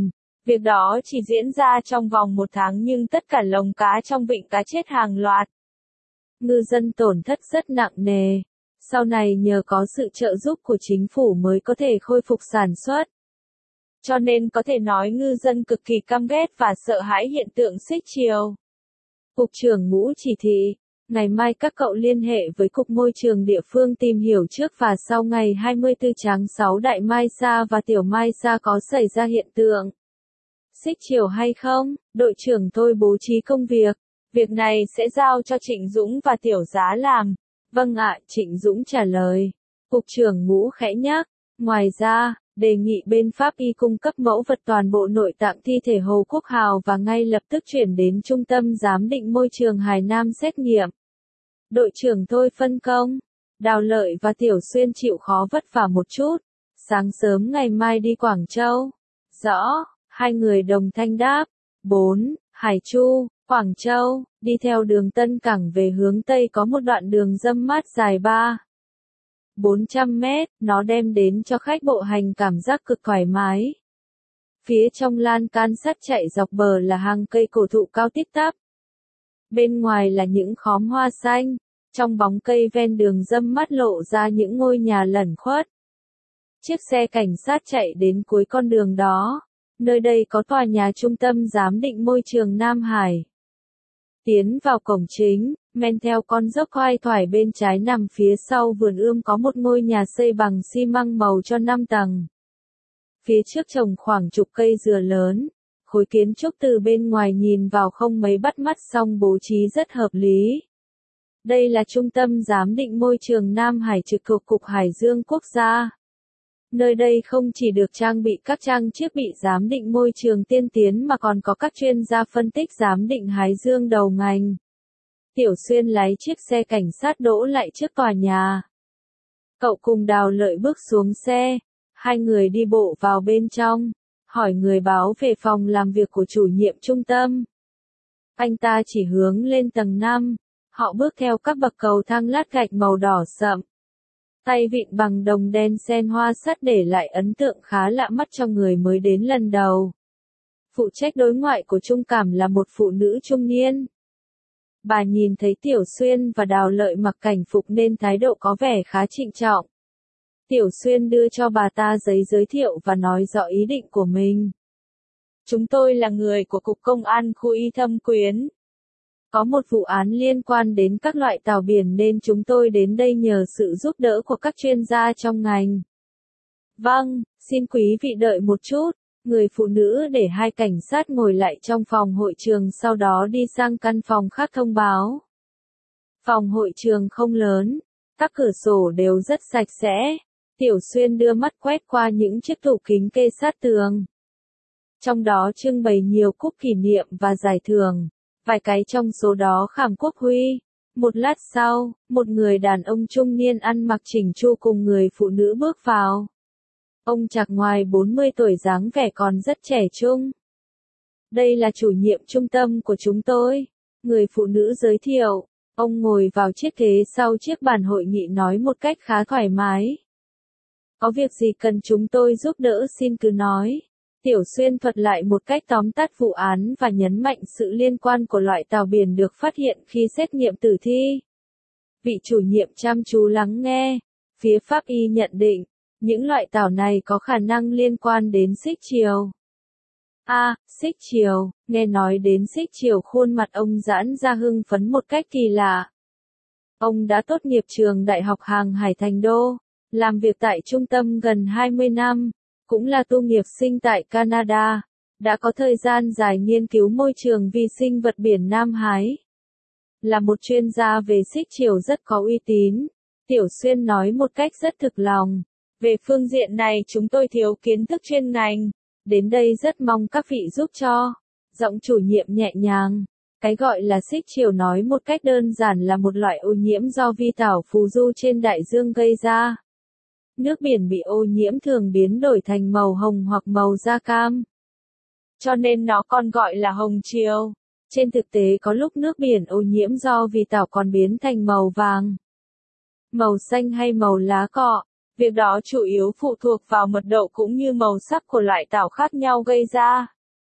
Việc đó chỉ diễn ra trong vòng 1 tháng nhưng tất cả lồng cá trong vịnh cá chết hàng loạt. Ngư dân tổn thất rất nặng nề. Sau này nhờ có sự trợ giúp của chính phủ mới có thể khôi phục sản xuất. Cho nên có thể nói ngư dân cực kỳ căm ghét và sợ hãi hiện tượng xích chiều. Cục trưởng Ngũ chỉ thị, ngày mai các cậu liên hệ với Cục Môi trường địa phương tìm hiểu trước và sau ngày 24 tháng 6 Đại Mai Sa và Tiểu Mai Sa có xảy ra hiện tượng xích chiều hay không, đội trưởng tôi bố trí công việc. Việc này sẽ giao cho Trịnh Dũng và Tiểu Giá làm. Vâng ạ, Trịnh Dũng trả lời. Cục trưởng Ngũ khẽ nhắc. Ngoài ra, đề nghị bên Pháp Y cung cấp mẫu vật toàn bộ nội tạng thi thể Hồ Quốc Hào và ngay lập tức chuyển đến Trung tâm Giám định Môi trường Hải Nam xét nghiệm. Đội trưởng tôi phân công. Đào Lợi và Tiểu Xuyên chịu khó vất vả một chút. Sáng sớm ngày mai đi Quảng Châu. Rõ, hai người đồng thanh đáp. 4. Hải Chu, Quảng Châu, đi theo đường Tân Cảng về hướng Tây có một đoạn đường râm mát dài 400 mét, nó đem đến cho khách bộ hành cảm giác cực thoải mái. Phía trong lan can sắt chạy dọc bờ là hàng cây cổ thụ cao tít tắp. Bên ngoài là những khóm hoa xanh, trong bóng cây ven đường râm mát lộ ra những ngôi nhà lẩn khuất. Chiếc xe cảnh sát chạy đến cuối con đường đó. Nơi đây có tòa nhà Trung tâm Giám định Môi trường Nam Hải. Tiến vào cổng chính, men theo con dốc khoai thoải bên trái nằm phía sau vườn ươm có một ngôi nhà xây bằng xi măng màu cho 5 tầng. Phía trước trồng khoảng chục cây dừa lớn, khối kiến trúc từ bên ngoài nhìn vào không mấy bắt mắt song bố trí rất hợp lý. Đây là Trung tâm Giám định Môi trường Nam Hải trực thuộc Cục Hải dương Quốc gia. Nơi đây không chỉ được trang bị các trang thiết bị giám định môi trường tiên tiến mà còn có các chuyên gia phân tích giám định hải dương đầu ngành. Tiểu Xuyên lái chiếc xe cảnh sát đỗ lại trước tòa nhà. Cậu cùng Đào Lợi bước xuống xe, hai người đi bộ vào bên trong, hỏi người báo về phòng làm việc của chủ nhiệm trung tâm. Anh ta chỉ hướng lên tầng 5, họ bước theo các bậc cầu thang lát gạch màu đỏ sậm. Tay vịn bằng đồng đen xen hoa sắt để lại ấn tượng khá lạ mắt cho người mới đến lần đầu. Phụ trách đối ngoại của Trung Cảm là một phụ nữ trung niên. Bà nhìn thấy Tiểu Xuyên và Đào Lợi mặc cảnh phục nên thái độ có vẻ khá trịnh trọng. Tiểu Xuyên đưa cho bà ta giấy giới thiệu và nói rõ ý định của mình. Chúng tôi là người của Cục Công an khu Y Thâm Quyến. Có một vụ án liên quan đến các loại tàu biển nên chúng tôi đến đây nhờ sự giúp đỡ của các chuyên gia trong ngành. Vâng, xin quý vị đợi một chút. Người phụ nữ để hai cảnh sát ngồi lại trong phòng hội trường sau đó đi sang căn phòng khác thông báo. Phòng hội trường không lớn, các cửa sổ đều rất sạch sẽ. Tiểu Xuyên đưa mắt quét qua những chiếc tủ kính kê sát tường. Trong đó trưng bày nhiều cúp kỷ niệm và giải thưởng. Vài cái trong số đó khảm quốc huy. Một lát sau, một người đàn ông trung niên ăn mặc chỉnh chu cùng người phụ nữ bước vào. Ông chạc ngoài 40 tuổi dáng vẻ còn rất trẻ trung. Đây là chủ nhiệm trung tâm của chúng tôi. Người phụ nữ giới thiệu. Ông ngồi vào chiếc ghế sau chiếc bàn hội nghị nói một cách khá thoải mái. Có việc gì cần chúng tôi giúp đỡ xin cứ nói. Tiểu Xuyên thuật lại một cách tóm tắt vụ án và nhấn mạnh sự liên quan của loại tàu biển được phát hiện khi xét nghiệm tử thi. Vị chủ nhiệm chăm chú lắng nghe. Phía Pháp Y nhận định, những loại tàu này có khả năng liên quan đến xích chiều. Xích chiều, nghe nói đến xích chiều khuôn mặt ông giãn ra hưng phấn một cách kỳ lạ. Ông đã tốt nghiệp trường Đại học Hàng Hải Thành Đô, làm việc tại trung tâm gần 20 năm. Cũng là tu nghiệp sinh tại Canada, đã có thời gian dài nghiên cứu môi trường vi sinh vật biển Nam Hải. Là một chuyên gia về xích chiều rất có uy tín, Tiểu Xuyên nói một cách rất thực lòng. Về phương diện này chúng tôi thiếu kiến thức chuyên ngành, đến đây rất mong các vị giúp cho. Giọng chủ nhiệm nhẹ nhàng, cái gọi là xích chiều nói một cách đơn giản là một loại ô nhiễm do vi tảo phù du trên đại dương gây ra. Nước biển bị ô nhiễm thường biến đổi thành màu hồng hoặc màu da cam. Cho nên nó còn gọi là hồng chiều. Trên thực tế có lúc nước biển ô nhiễm do vi tảo còn biến thành màu vàng, màu xanh hay màu lá cọ. Việc đó chủ yếu phụ thuộc vào mật độ cũng như màu sắc của loại tảo khác nhau gây ra.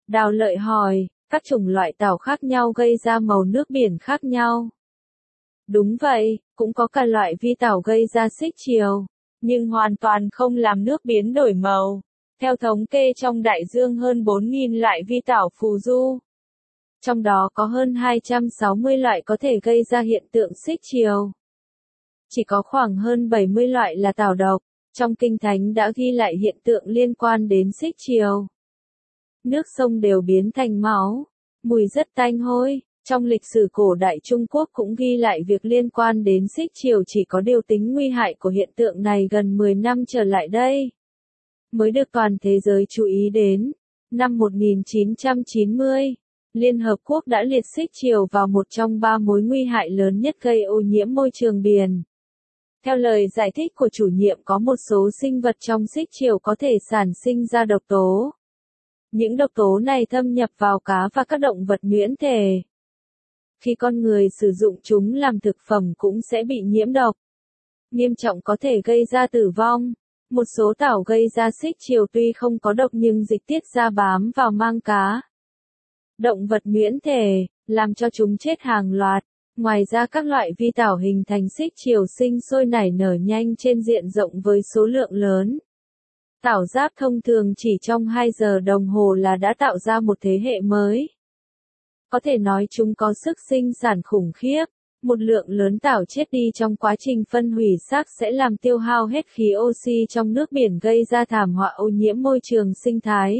Đào Lợi hỏi, các chủng loại tảo khác nhau gây ra màu nước biển khác nhau. Đúng vậy, cũng có cả loại vi tảo gây ra xích chiều, nhưng hoàn toàn không làm nước biến đổi màu. Theo thống kê trong đại dương hơn 4.000 loại vi tảo phù du. Trong đó có hơn 260 loại có thể gây ra hiện tượng xích chiều. Chỉ có khoảng hơn 70 loại là tảo độc. Trong Kinh Thánh đã ghi lại hiện tượng liên quan đến xích chiều. Nước sông đều biến thành máu, mùi rất tanh hôi. Trong lịch sử cổ đại Trung Quốc cũng ghi lại việc liên quan đến xích chiều, chỉ có điều tính nguy hại của hiện tượng này gần 10 năm trở lại đây mới được toàn thế giới chú ý đến. Năm 1990, Liên Hợp Quốc đã liệt xích chiều vào một trong 3 mối nguy hại lớn nhất gây ô nhiễm môi trường biển. Theo lời giải thích của chủ nhiệm, có một số sinh vật trong xích chiều có thể sản sinh ra độc tố. Những độc tố này thâm nhập vào cá và các động vật nhuyễn thể. Khi con người sử dụng chúng làm thực phẩm cũng sẽ bị nhiễm độc. Nghiêm trọng có thể gây ra tử vong. Một số tảo gây ra xích chiều tuy không có độc nhưng dịch tiết ra bám vào mang cá, động vật nhuyễn thể, làm cho chúng chết hàng loạt. Ngoài ra các loại vi tảo hình thành xích chiều sinh sôi nảy nở nhanh trên diện rộng với số lượng lớn. Tảo giáp thông thường chỉ trong 2 giờ đồng hồ là đã tạo ra một thế hệ mới. Có thể nói chúng có sức sinh sản khủng khiếp. Một lượng lớn tảo chết đi trong quá trình phân hủy xác sẽ làm tiêu hao hết khí oxy trong nước biển, gây ra thảm họa ô nhiễm môi trường sinh thái.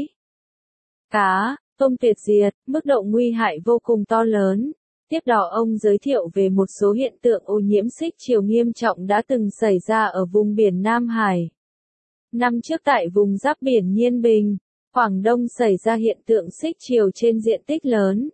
Cá, tôm tuyệt diệt, mức độ nguy hại vô cùng to lớn. Tiếp đó ông giới thiệu về một số hiện tượng ô nhiễm xích chiều nghiêm trọng đã từng xảy ra ở vùng biển Nam Hải. Năm trước tại vùng giáp biển Nhiên Bình, Quảng Đông xảy ra hiện tượng xích chiều trên diện tích lớn.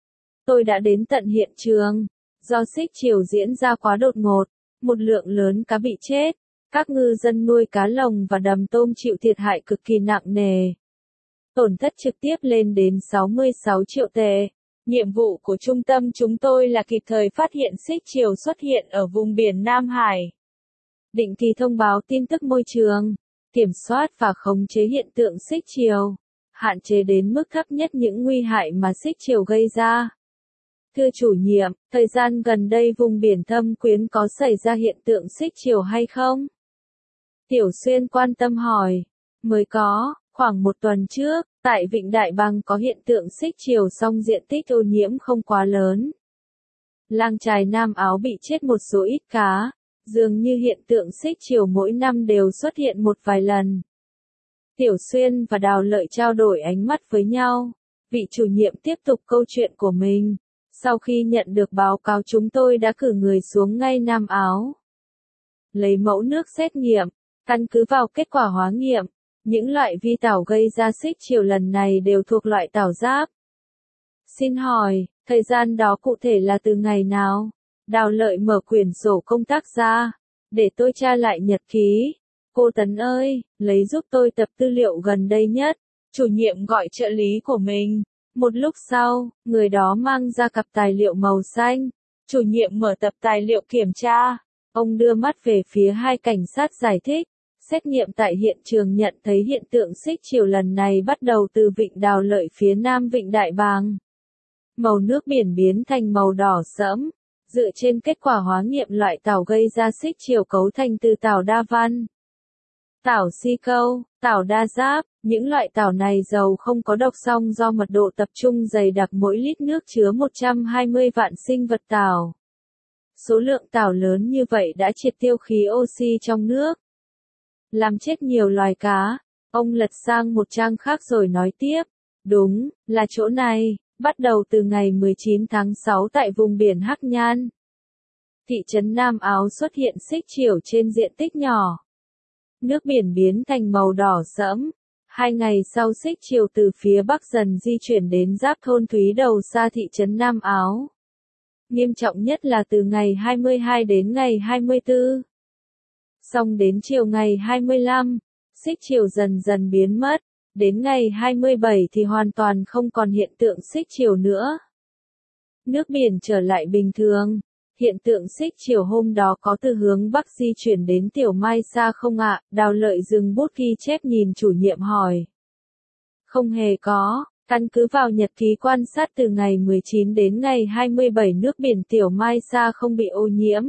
Tôi đã đến tận hiện trường. Do xích chiều diễn ra quá đột ngột, một lượng lớn cá bị chết. Các ngư dân nuôi cá lồng và đầm tôm chịu thiệt hại cực kỳ nặng nề. Tổn thất trực tiếp lên đến 66 triệu tệ. Nhiệm vụ của trung tâm chúng tôi là kịp thời phát hiện xích chiều xuất hiện ở vùng biển Nam Hải. Định kỳ thông báo tin tức môi trường, kiểm soát và khống chế hiện tượng xích chiều, hạn chế đến mức thấp nhất những nguy hại mà xích chiều gây ra. Thưa chủ nhiệm, thời gian gần đây vùng biển Thâm Quyến có xảy ra hiện tượng xích chiều hay không? Tiểu Xuyên quan tâm hỏi. Mới có, khoảng 1 tuần trước, tại Vịnh Đại Bằng có hiện tượng xích chiều song diện tích ô nhiễm không quá lớn. Làng chài Nam Áo bị chết một số ít cá, dường như hiện tượng xích chiều mỗi năm đều xuất hiện một vài lần. Tiểu Xuyên và Đào Lợi trao đổi ánh mắt với nhau. Vị chủ nhiệm tiếp tục câu chuyện của mình. Sau khi nhận được báo cáo chúng tôi đã cử người xuống ngay Nam Áo. Lấy mẫu nước xét nghiệm, căn cứ vào kết quả hóa nghiệm, những loại vi tảo gây ra xích chiều lần này đều thuộc loại tảo giáp. Xin hỏi, thời gian đó cụ thể là từ ngày nào? Đào Lợi mở quyển sổ công tác ra, để tôi tra lại nhật ký. Cô Tấn ơi, lấy giúp tôi tập tư liệu gần đây nhất. Chủ nhiệm gọi trợ lý của mình. Một lúc sau, người đó mang ra cặp tài liệu màu xanh. Chủ nhiệm mở tập tài liệu kiểm tra. Ông đưa mắt về phía hai cảnh sát giải thích. Xét nghiệm tại hiện trường nhận thấy hiện tượng xích chiều lần này bắt đầu từ vịnh Đào Lợi phía nam vịnh Đại Bàng. Màu nước biển biến thành màu đỏ sẫm. Dựa trên kết quả hóa nghiệm loại tảo gây ra xích chiều cấu thành từ tảo đa văn, tảo si câu, tảo đa giáp. Những loại tảo này dầu không có độc song do mật độ tập trung dày đặc, mỗi lít nước chứa 120 vạn sinh vật tảo. Số lượng tảo lớn như vậy đã triệt tiêu khí oxy trong nước, làm chết nhiều loài cá. Ông lật sang một trang khác rồi nói tiếp. Đúng, là chỗ này, bắt đầu từ ngày 19 tháng 6 tại vùng biển Hắc Nhan. Thị trấn Nam Áo xuất hiện xích chiều trên diện tích nhỏ. Nước biển biến thành màu đỏ sẫm. 2 ngày sau xích chiều từ phía bắc dần di chuyển đến giáp thôn Thúy Đầu xa thị trấn Nam Áo. Nghiêm trọng nhất là từ ngày 22 đến ngày 24. Xong đến chiều ngày 25, xích chiều dần dần biến mất. Đến ngày 27 thì hoàn toàn không còn hiện tượng xích chiều nữa. Nước biển trở lại bình thường. Hiện tượng xích chiều hôm đó có từ hướng bắc di chuyển đến Tiểu Mai Sa không ạ? Đào Lợi dừng bút ghi chép nhìn chủ nhiệm hỏi. Không hề có, Căn cứ vào nhật ký quan sát từ ngày 19 đến ngày 27 nước biển Tiểu Mai Sa không bị ô nhiễm.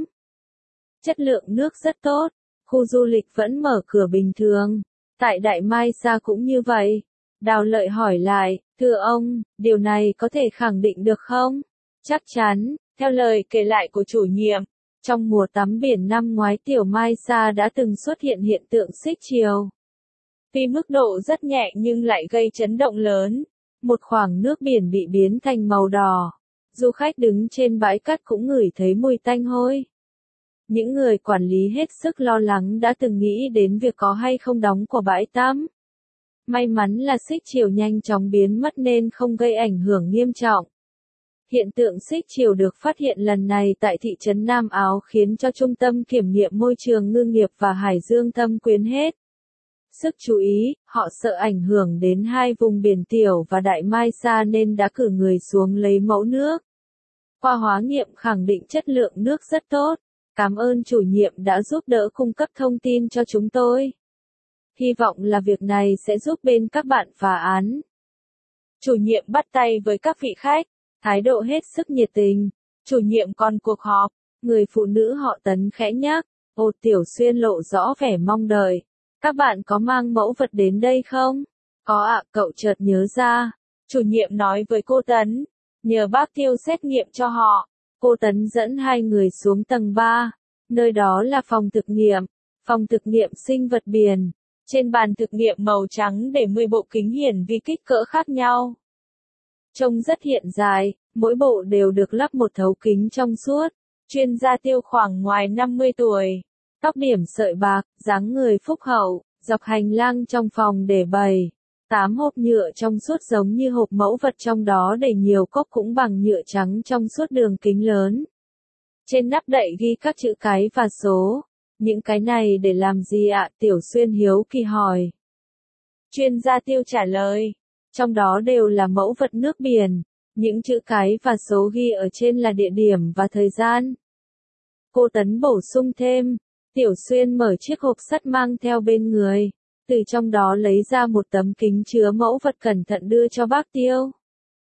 Chất lượng nước rất tốt, khu du lịch vẫn mở cửa bình thường. Tại Đại Mai Sa cũng như vậy. Đào Lợi hỏi lại, thưa ông, điều này có thể khẳng định được không? Chắc chắn, theo lời kể lại của chủ nhiệm, trong mùa tắm biển năm ngoái Tiểu Mai Sa đã từng xuất hiện hiện tượng xích chiều. Tuy mức độ rất nhẹ nhưng lại gây chấn động lớn. Một khoảng nước biển bị biến thành màu đỏ. Du khách đứng trên bãi cát cũng ngửi thấy mùi tanh hôi. Những người quản lý hết sức lo lắng đã từng nghĩ đến việc có hay không đóng của bãi tắm. May mắn là xích chiều nhanh chóng biến mất nên không gây ảnh hưởng nghiêm trọng. Hiện tượng xích chiều được phát hiện lần này tại thị trấn Nam Áo khiến cho Trung tâm Kiểm nghiệm Môi trường Ngư nghiệp và Hải Dương thâm quyến hết sức chú ý, họ sợ ảnh hưởng đến hai vùng biển Tiểu và Đại Mai Sa nên đã cử người xuống lấy mẫu nước. Qua hóa nghiệm khẳng định chất lượng nước rất tốt. Cảm ơn chủ nhiệm đã giúp đỡ cung cấp thông tin cho chúng tôi. Hy vọng là việc này sẽ giúp bên các bạn phá án. Chủ nhiệm bắt tay với các vị khách, thái độ hết sức nhiệt tình. Chủ nhiệm còn cuộc họp, người phụ nữ họ Tấn khẽ nhắc, Ô Tiểu Xuyên lộ rõ vẻ mong đợi. Các bạn có mang mẫu vật đến đây không? Có ạ, cậu chợt nhớ ra. Chủ nhiệm nói với cô Tấn, nhờ bác Tiêu xét nghiệm cho họ. Cô Tấn dẫn hai người xuống tầng 3. Nơi đó là phòng thực nghiệm sinh vật biển. Trên bàn thực nghiệm màu trắng để 10 bộ kính hiển vi kích cỡ khác nhau. Trông rất hiện đại, mỗi bộ đều được lắp một thấu kính trong suốt. Chuyên gia Tiêu khoảng ngoài 50 tuổi. Tóc điểm sợi bạc, dáng người phúc hậu, dọc hành lang trong phòng để bày. 8 hộp nhựa trong suốt giống như hộp mẫu vật trong đó đầy nhiều cốc cũng bằng nhựa trắng trong suốt đường kính lớn. Trên nắp đậy ghi các chữ cái và số. Những cái này để làm gì ạ? Tiểu Xuyên hiếu kỳ hỏi. Chuyên gia Tiêu trả lời. Trong đó đều là mẫu vật nước biển. Những chữ cái và số ghi ở trên là địa điểm và thời gian. Cô Tấn bổ sung thêm. Tiểu Xuyên mở chiếc hộp sắt mang theo bên người. Từ trong đó lấy ra một tấm kính chứa mẫu vật cẩn thận đưa cho bác Tiêu.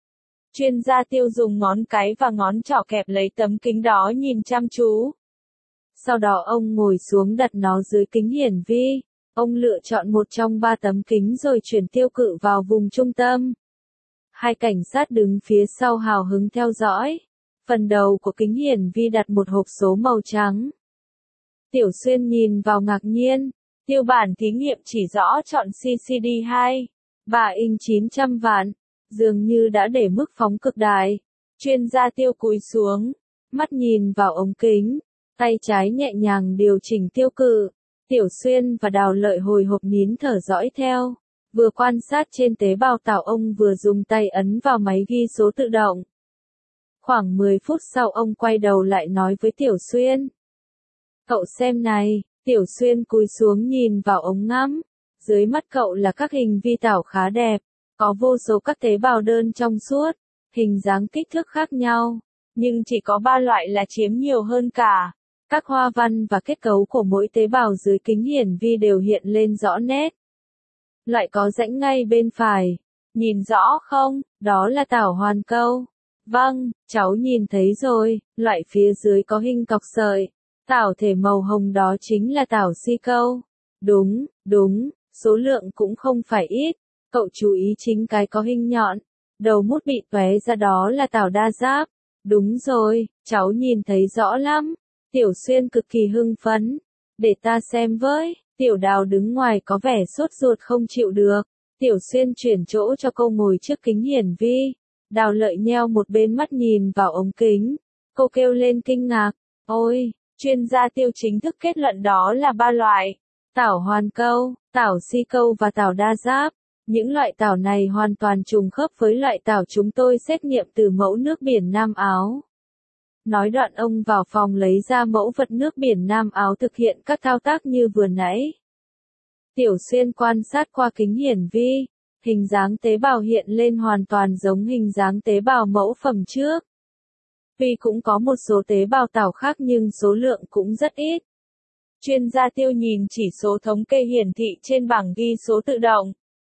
Chuyên gia Tiêu dùng ngón cái và ngón trỏ kẹp lấy tấm kính đó nhìn chăm chú. Sau đó ông ngồi xuống đặt nó dưới kính hiển vi. Ông lựa chọn một trong 3 tấm kính rồi chuyển tiêu cự vào vùng trung tâm. Hai cảnh sát đứng phía sau hào hứng theo dõi. Phần đầu của kính hiển vi đặt một hộp số màu trắng. Tiểu Xuyên nhìn vào ngạc nhiên. Tiêu bản thí nghiệm chỉ rõ chọn CCD2. 3 inch 900 vạn. Dường như đã để mức phóng cực đại. Chuyên gia Tiêu cúi xuống. Mắt nhìn vào ống kính. Tay trái nhẹ nhàng điều chỉnh tiêu cự. Tiểu Xuyên và Đào Lợi hồi hộp nín thở dõi theo. Vừa quan sát trên tế bào tảo ông vừa dùng tay ấn vào máy ghi số tự động. Khoảng 10 phút sau ông quay đầu lại nói với Tiểu Xuyên. Cậu xem này, Tiểu Xuyên cúi xuống nhìn vào ống ngắm. Dưới mắt cậu là các hình vi tảo khá đẹp. Có vô số các tế bào đơn trong suốt. Hình dáng kích thước khác nhau. Nhưng chỉ có 3 loại là chiếm nhiều hơn cả. Các hoa văn và kết cấu của mỗi tế bào dưới kính hiển vi đều hiện lên rõ nét. Loại có rãnh ngay bên phải. Nhìn rõ không? Đó là tảo hoàn câu. Vâng, cháu nhìn thấy rồi. Loại phía dưới có hình cọc sợi. Tảo thể màu hồng đó chính là tảo si câu. Đúng, số lượng cũng không phải ít. Cậu chú ý chính cái có hình nhọn. Đầu mút bị tóe ra đó là tảo đa giáp. Đúng rồi, cháu nhìn thấy rõ lắm. Tiểu Xuyên cực kỳ hưng phấn. Để ta xem với. Tiểu Đào đứng ngoài có vẻ sốt ruột không chịu được. Tiểu Xuyên chuyển chỗ cho cô ngồi trước kính hiển vi. Đào Lợi nheo một bên mắt nhìn vào ống kính. Cô kêu lên kinh ngạc. Ôi, chuyên gia Tiêu chính thức kết luận đó là 3 loại. Tảo hoàn câu, tảo si câu và tảo đa giáp. Những loại tảo này hoàn toàn trùng khớp với loại tảo chúng tôi xét nghiệm từ mẫu nước biển Nam Áo. Nói đoạn ông vào phòng lấy ra mẫu vật nước biển Nam Áo thực hiện các thao tác như vừa nãy. Tiểu Xuyên quan sát qua kính hiển vi. Hình dáng tế bào hiện lên hoàn toàn giống hình dáng tế bào mẫu phẩm trước. Vì cũng có một số tế bào tảo khác nhưng số lượng cũng rất ít. Chuyên gia Tiêu nhìn chỉ số thống kê hiển thị trên bảng ghi số tự động.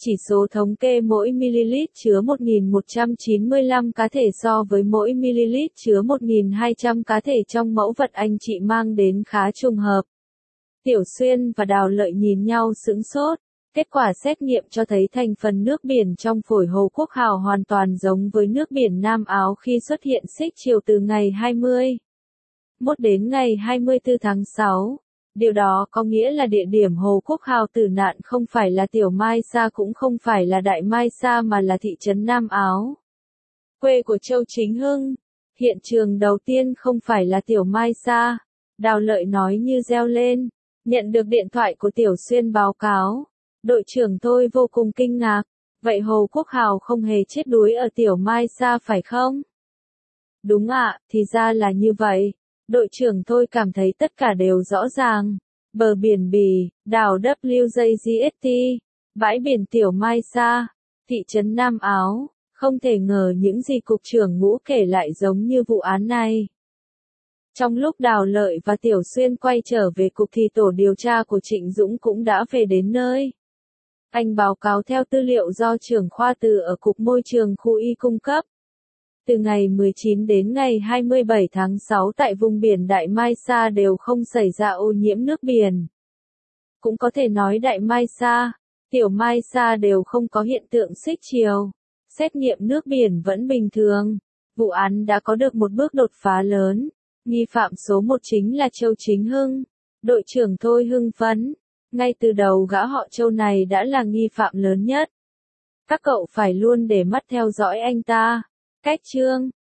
Chỉ số thống kê mỗi ml chứa 1.195 cá thể so với mỗi ml chứa 1.200 cá thể trong mẫu vật anh chị mang đến khá trùng hợp. Tiểu Xuyên và Đào Lợi nhìn nhau sững sốt. Kết quả xét nghiệm cho thấy thành phần nước biển trong phổi Hồ Quốc Hào hoàn toàn giống với nước biển Nam Áo khi xuất hiện xích chiều từ ngày 21 đến ngày 24 tháng 6. Điều đó có nghĩa là địa điểm Hồ Quốc Hào tử nạn không phải là Tiểu Mai Sa cũng không phải là Đại Mai Sa mà là thị trấn Nam Áo, quê của Châu Chính Hưng. Hiện trường đầu tiên không phải là Tiểu Mai Sa. Đào Lợi nói như reo lên. Nhận được điện thoại của Tiểu Xuyên báo cáo. Đội trưởng tôi vô cùng kinh ngạc. Vậy Hồ Quốc Hào không hề chết đuối ở Tiểu Mai Sa phải không? Đúng ạ, thì ra là như vậy. Đội trưởng tôi cảm thấy tất cả đều rõ ràng. Bờ biển Bì, đảo WJGST, bãi biển Tiểu Mai Sa, thị trấn Nam Áo. Không thể ngờ những gì cục trưởng Ngũ kể lại giống như vụ án này. Trong lúc Đào Lợi và Tiểu Xuyên quay trở về cục thì tổ điều tra của Trịnh Dũng cũng đã về đến nơi. Anh báo cáo theo tư liệu do trưởng khoa Từ ở Cục Môi trường Khu Y cung cấp. Từ ngày 19 đến ngày 27 tháng 6 tại vùng biển Đại Mai Sa đều không xảy ra ô nhiễm nước biển. Cũng có thể nói Đại Mai Sa, Tiểu Mai Sa đều không có hiện tượng xích chiều. Xét nghiệm nước biển vẫn bình thường. Vụ án đã có được một bước đột phá lớn. Nghi phạm số 1 chính là Châu Chính Hưng. Đội trưởng tôi hưng phấn. Ngay từ đầu gã họ Châu này đã là nghi phạm lớn nhất. Các cậu phải luôn để mắt theo dõi anh ta. Cách chương